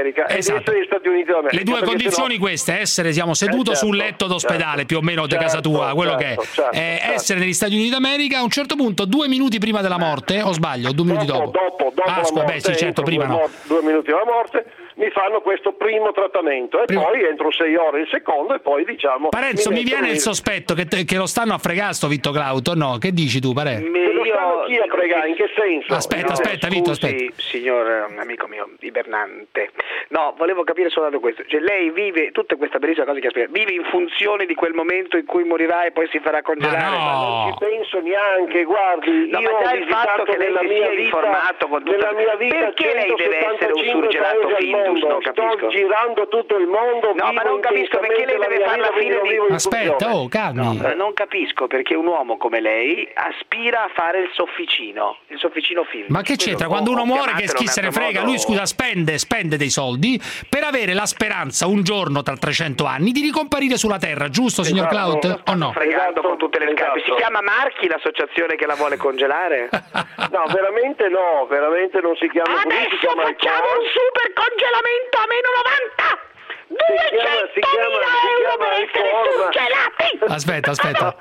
Le due condizioni queste, siamo seduto sul letto d'ospedale più o meno di casa tua, quello che è, essere negli Stati Uniti d'America a un certo punto 2 minuti prima della morte, o sbaglio? 2 minuti dopo? Dopo la morte, prima no. 2 minuti dalla morte mi fanno questo primo trattamento e poi entro 6 ore il secondo e poi diciamo... Parenzo, mi viene il sospetto che lo stanno a fregare sto Vitto Clauto, no? Che dici tu, Parenzo? Lo stanno chi a fregare? In che senso? Aspetta, Vitto, aspetta. Signor amico mio, ibernante. No, volevo capire soltanto questo. Cioè, lei vive tutta questa bellissima cosa che ha spiegato. Vive in funzione di quel momento in cui morirà e poi si farà congelare? Ma non ci penso neanche, guardi. No, io ma già il fatto che lei sia informato con tutto... Nella mia vita, perché lei deve essere un surgelato Findus? Non capisco. Sto girando tutto il mondo. No, ma non capisco perché lei deve fare la fine di... Aspetta, calmi. No, non capisco perché un uomo come lei aspira a fare il sofficino Findus. Ma che c'entra? Quando uno muore che chi se ne frega? Lui, scusa, spende dei soldi per avere la speranza un giorno tra 300 anni di ricomparire sulla terra, giusto signor Claude? O no? Fregando con tutte le scarpe. Si chiama Marchi l'associazione che la vuole congelare? No, veramente non si chiama così. Adesso facciamo un super congelamento a meno 90! 200.000 euro per essere surgelati! Aspetta.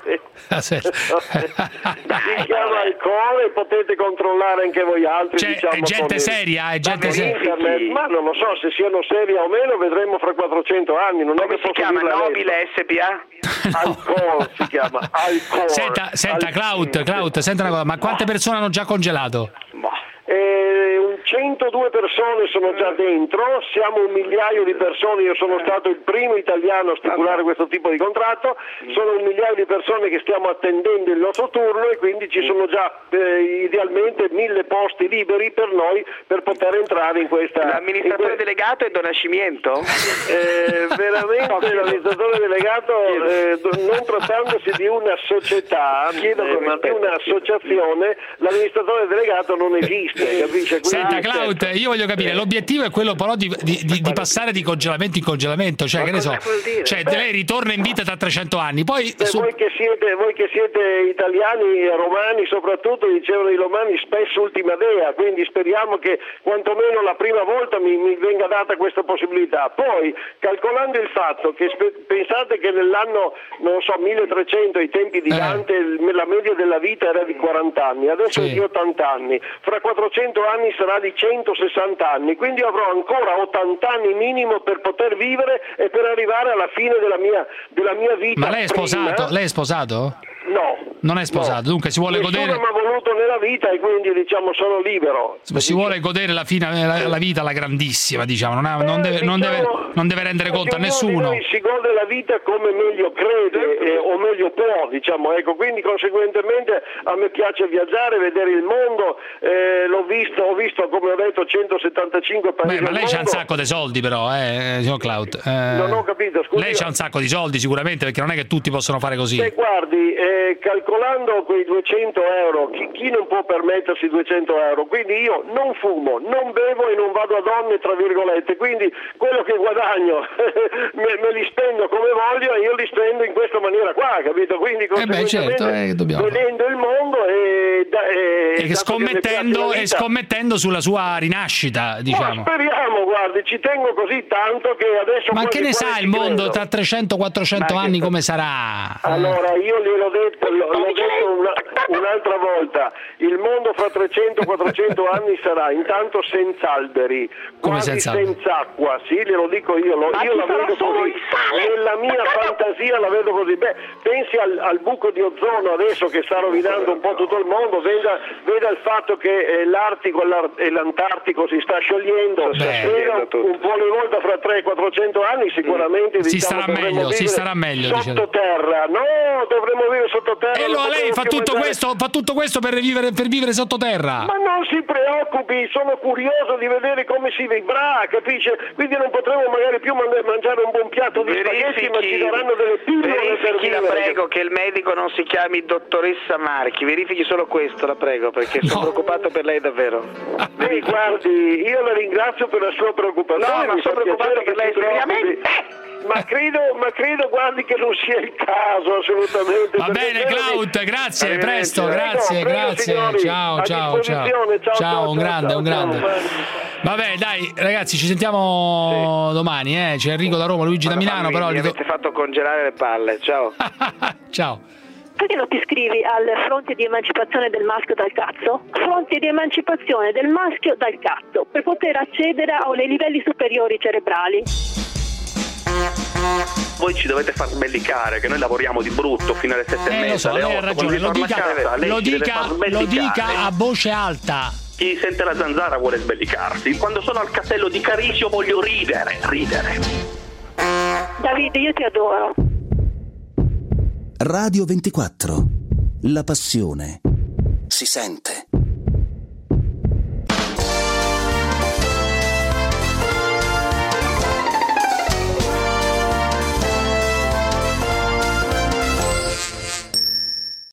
Si chiama il cuore, potete controllare anche voi altri. È gente seria, è gente seria. Ma non lo so se siano seria o meno, vedremo fra 400 anni. Non come è che si chiama? Nobile SPA? Alcol si chiama. Alcol. Senta Claude, senta una cosa, ma quante persone hanno già congelato? 102 persone sono già dentro, siamo 1 migliaio di persone, io sono stato il primo italiano a stipulare questo tipo di contratto, sono 1 migliaio di persone che stiamo attendendo il nostro turno e quindi ci sono già idealmente 1000 posti liberi per noi per poter entrare in questa... L'amministratore delegato è Don Nascimento? Veramente l'amministratore delegato, non trattandosi di una società, di un'associazione, l'amministratore delegato non esiste, capisce? Senta Claude, io voglio capire, l'obiettivo è quello però di passare di congelamento in congelamento, cioè che ne so, cioè lei ritorna in vita tra 300 anni, poi voi che siete italiani e romani soprattutto, dicevano i romani spesso ultima dea, quindi speriamo che quantomeno la prima volta mi venga data questa possibilità. Poi calcolando il fatto che pensate che nell'anno, non so, 1300 ai tempi di Dante la media della vita era di 40 anni, adesso è di 80 anni, fra 400 anni sarà di 160 anni, quindi avrò ancora 80 anni minimo per poter vivere e per arrivare alla fine della mia vita. Ma lei è sposato? No. Non è sposato, dunque si vuole godere... Nessuno mi ha voluto nella vita e quindi diciamo sono libero. Si vuole godere la vita alla grandissima, diciamo, non deve rendere conto a nessuno. Si gode la vita come meglio crede o meglio può, diciamo, ecco, quindi conseguentemente a me piace viaggiare, vedere il mondo, ho visto come ho detto 175 paesi. Ma lei c'ha un sacco di soldi però, signor Clout. Non ho capito, scusi. Lei c'ha un sacco di soldi sicuramente, perché non è che tutti possono fare così. Guardi, calcolando quei 200 euro, chi non può permettersi 200 euro? Quindi io non fumo, non bevo e non vado a donne, tra virgolette, quindi quello che guadagno me li spendo come voglio e io li spendo in questa maniera qua, capito? Quindi vedendo il mondo e scommettendo sulla sua rinascita, diciamo. Ma speriamo, guardi, ci tengo così tanto che adesso... Ma che ne sa il mondo tra 300-400 anni come sarà? Allora, io gliel'ho detto un'altra volta, il mondo fra 300-400 anni sarà intanto senza alberi, quasi senza acqua, sì, glielo dico io la vedo così, nella mia fantasia la vedo così. Beh, pensi al buco di ozono adesso che sta rovinando un po' tutto il mondo, veda il fatto che l'Artico e l'Antartico si sta sciogliendo, un po' alle volte fra 300-400 anni sicuramente si starà meglio sottoterra, no, dovremmo vivere sottoterra. E allora lei fa tutto questo per vivere sottoterra? Ma non si preoccupi, sono curioso di vedere come si vivrà, capisce? Quindi non potremo magari più mangiare un buon piatto di spaghetti, ma ci daranno delle pillole per vivere. La prego che il medico non si chiami dottoressa Marchi, verifichi solo questo, la prego, perché sono preoccupato per lei davvero. Guardi, io la ringrazio per la sua preoccupazione. No, ma sono preoccupato per lei seriamente. Ma credo, guardi, che non sia il caso assolutamente. Va bene, Clout, grazie, presto, grazie. Ciao, un grande. Vabbè, dai, ragazzi, ci sentiamo domani, C'è Enrico da Roma, Luigi da Milano, però mi avete fatto congelare le palle. Ciao. Ciao. Perché non ti iscrivi al fronte di emancipazione del maschio dal cazzo? Fronte di emancipazione del maschio dal cazzo, per poter accedere ai livelli superiori cerebrali. Voi ci dovete far sbellicare che noi lavoriamo di brutto fino alle 7:30. Lo so, lei ha ragione, lo dica a voce alta. Chi sente la zanzara vuole sbellicarsi. Quando sono al castello di Carisio voglio ridere. Davide, io ti adoro. Radio 24. La passione si sente.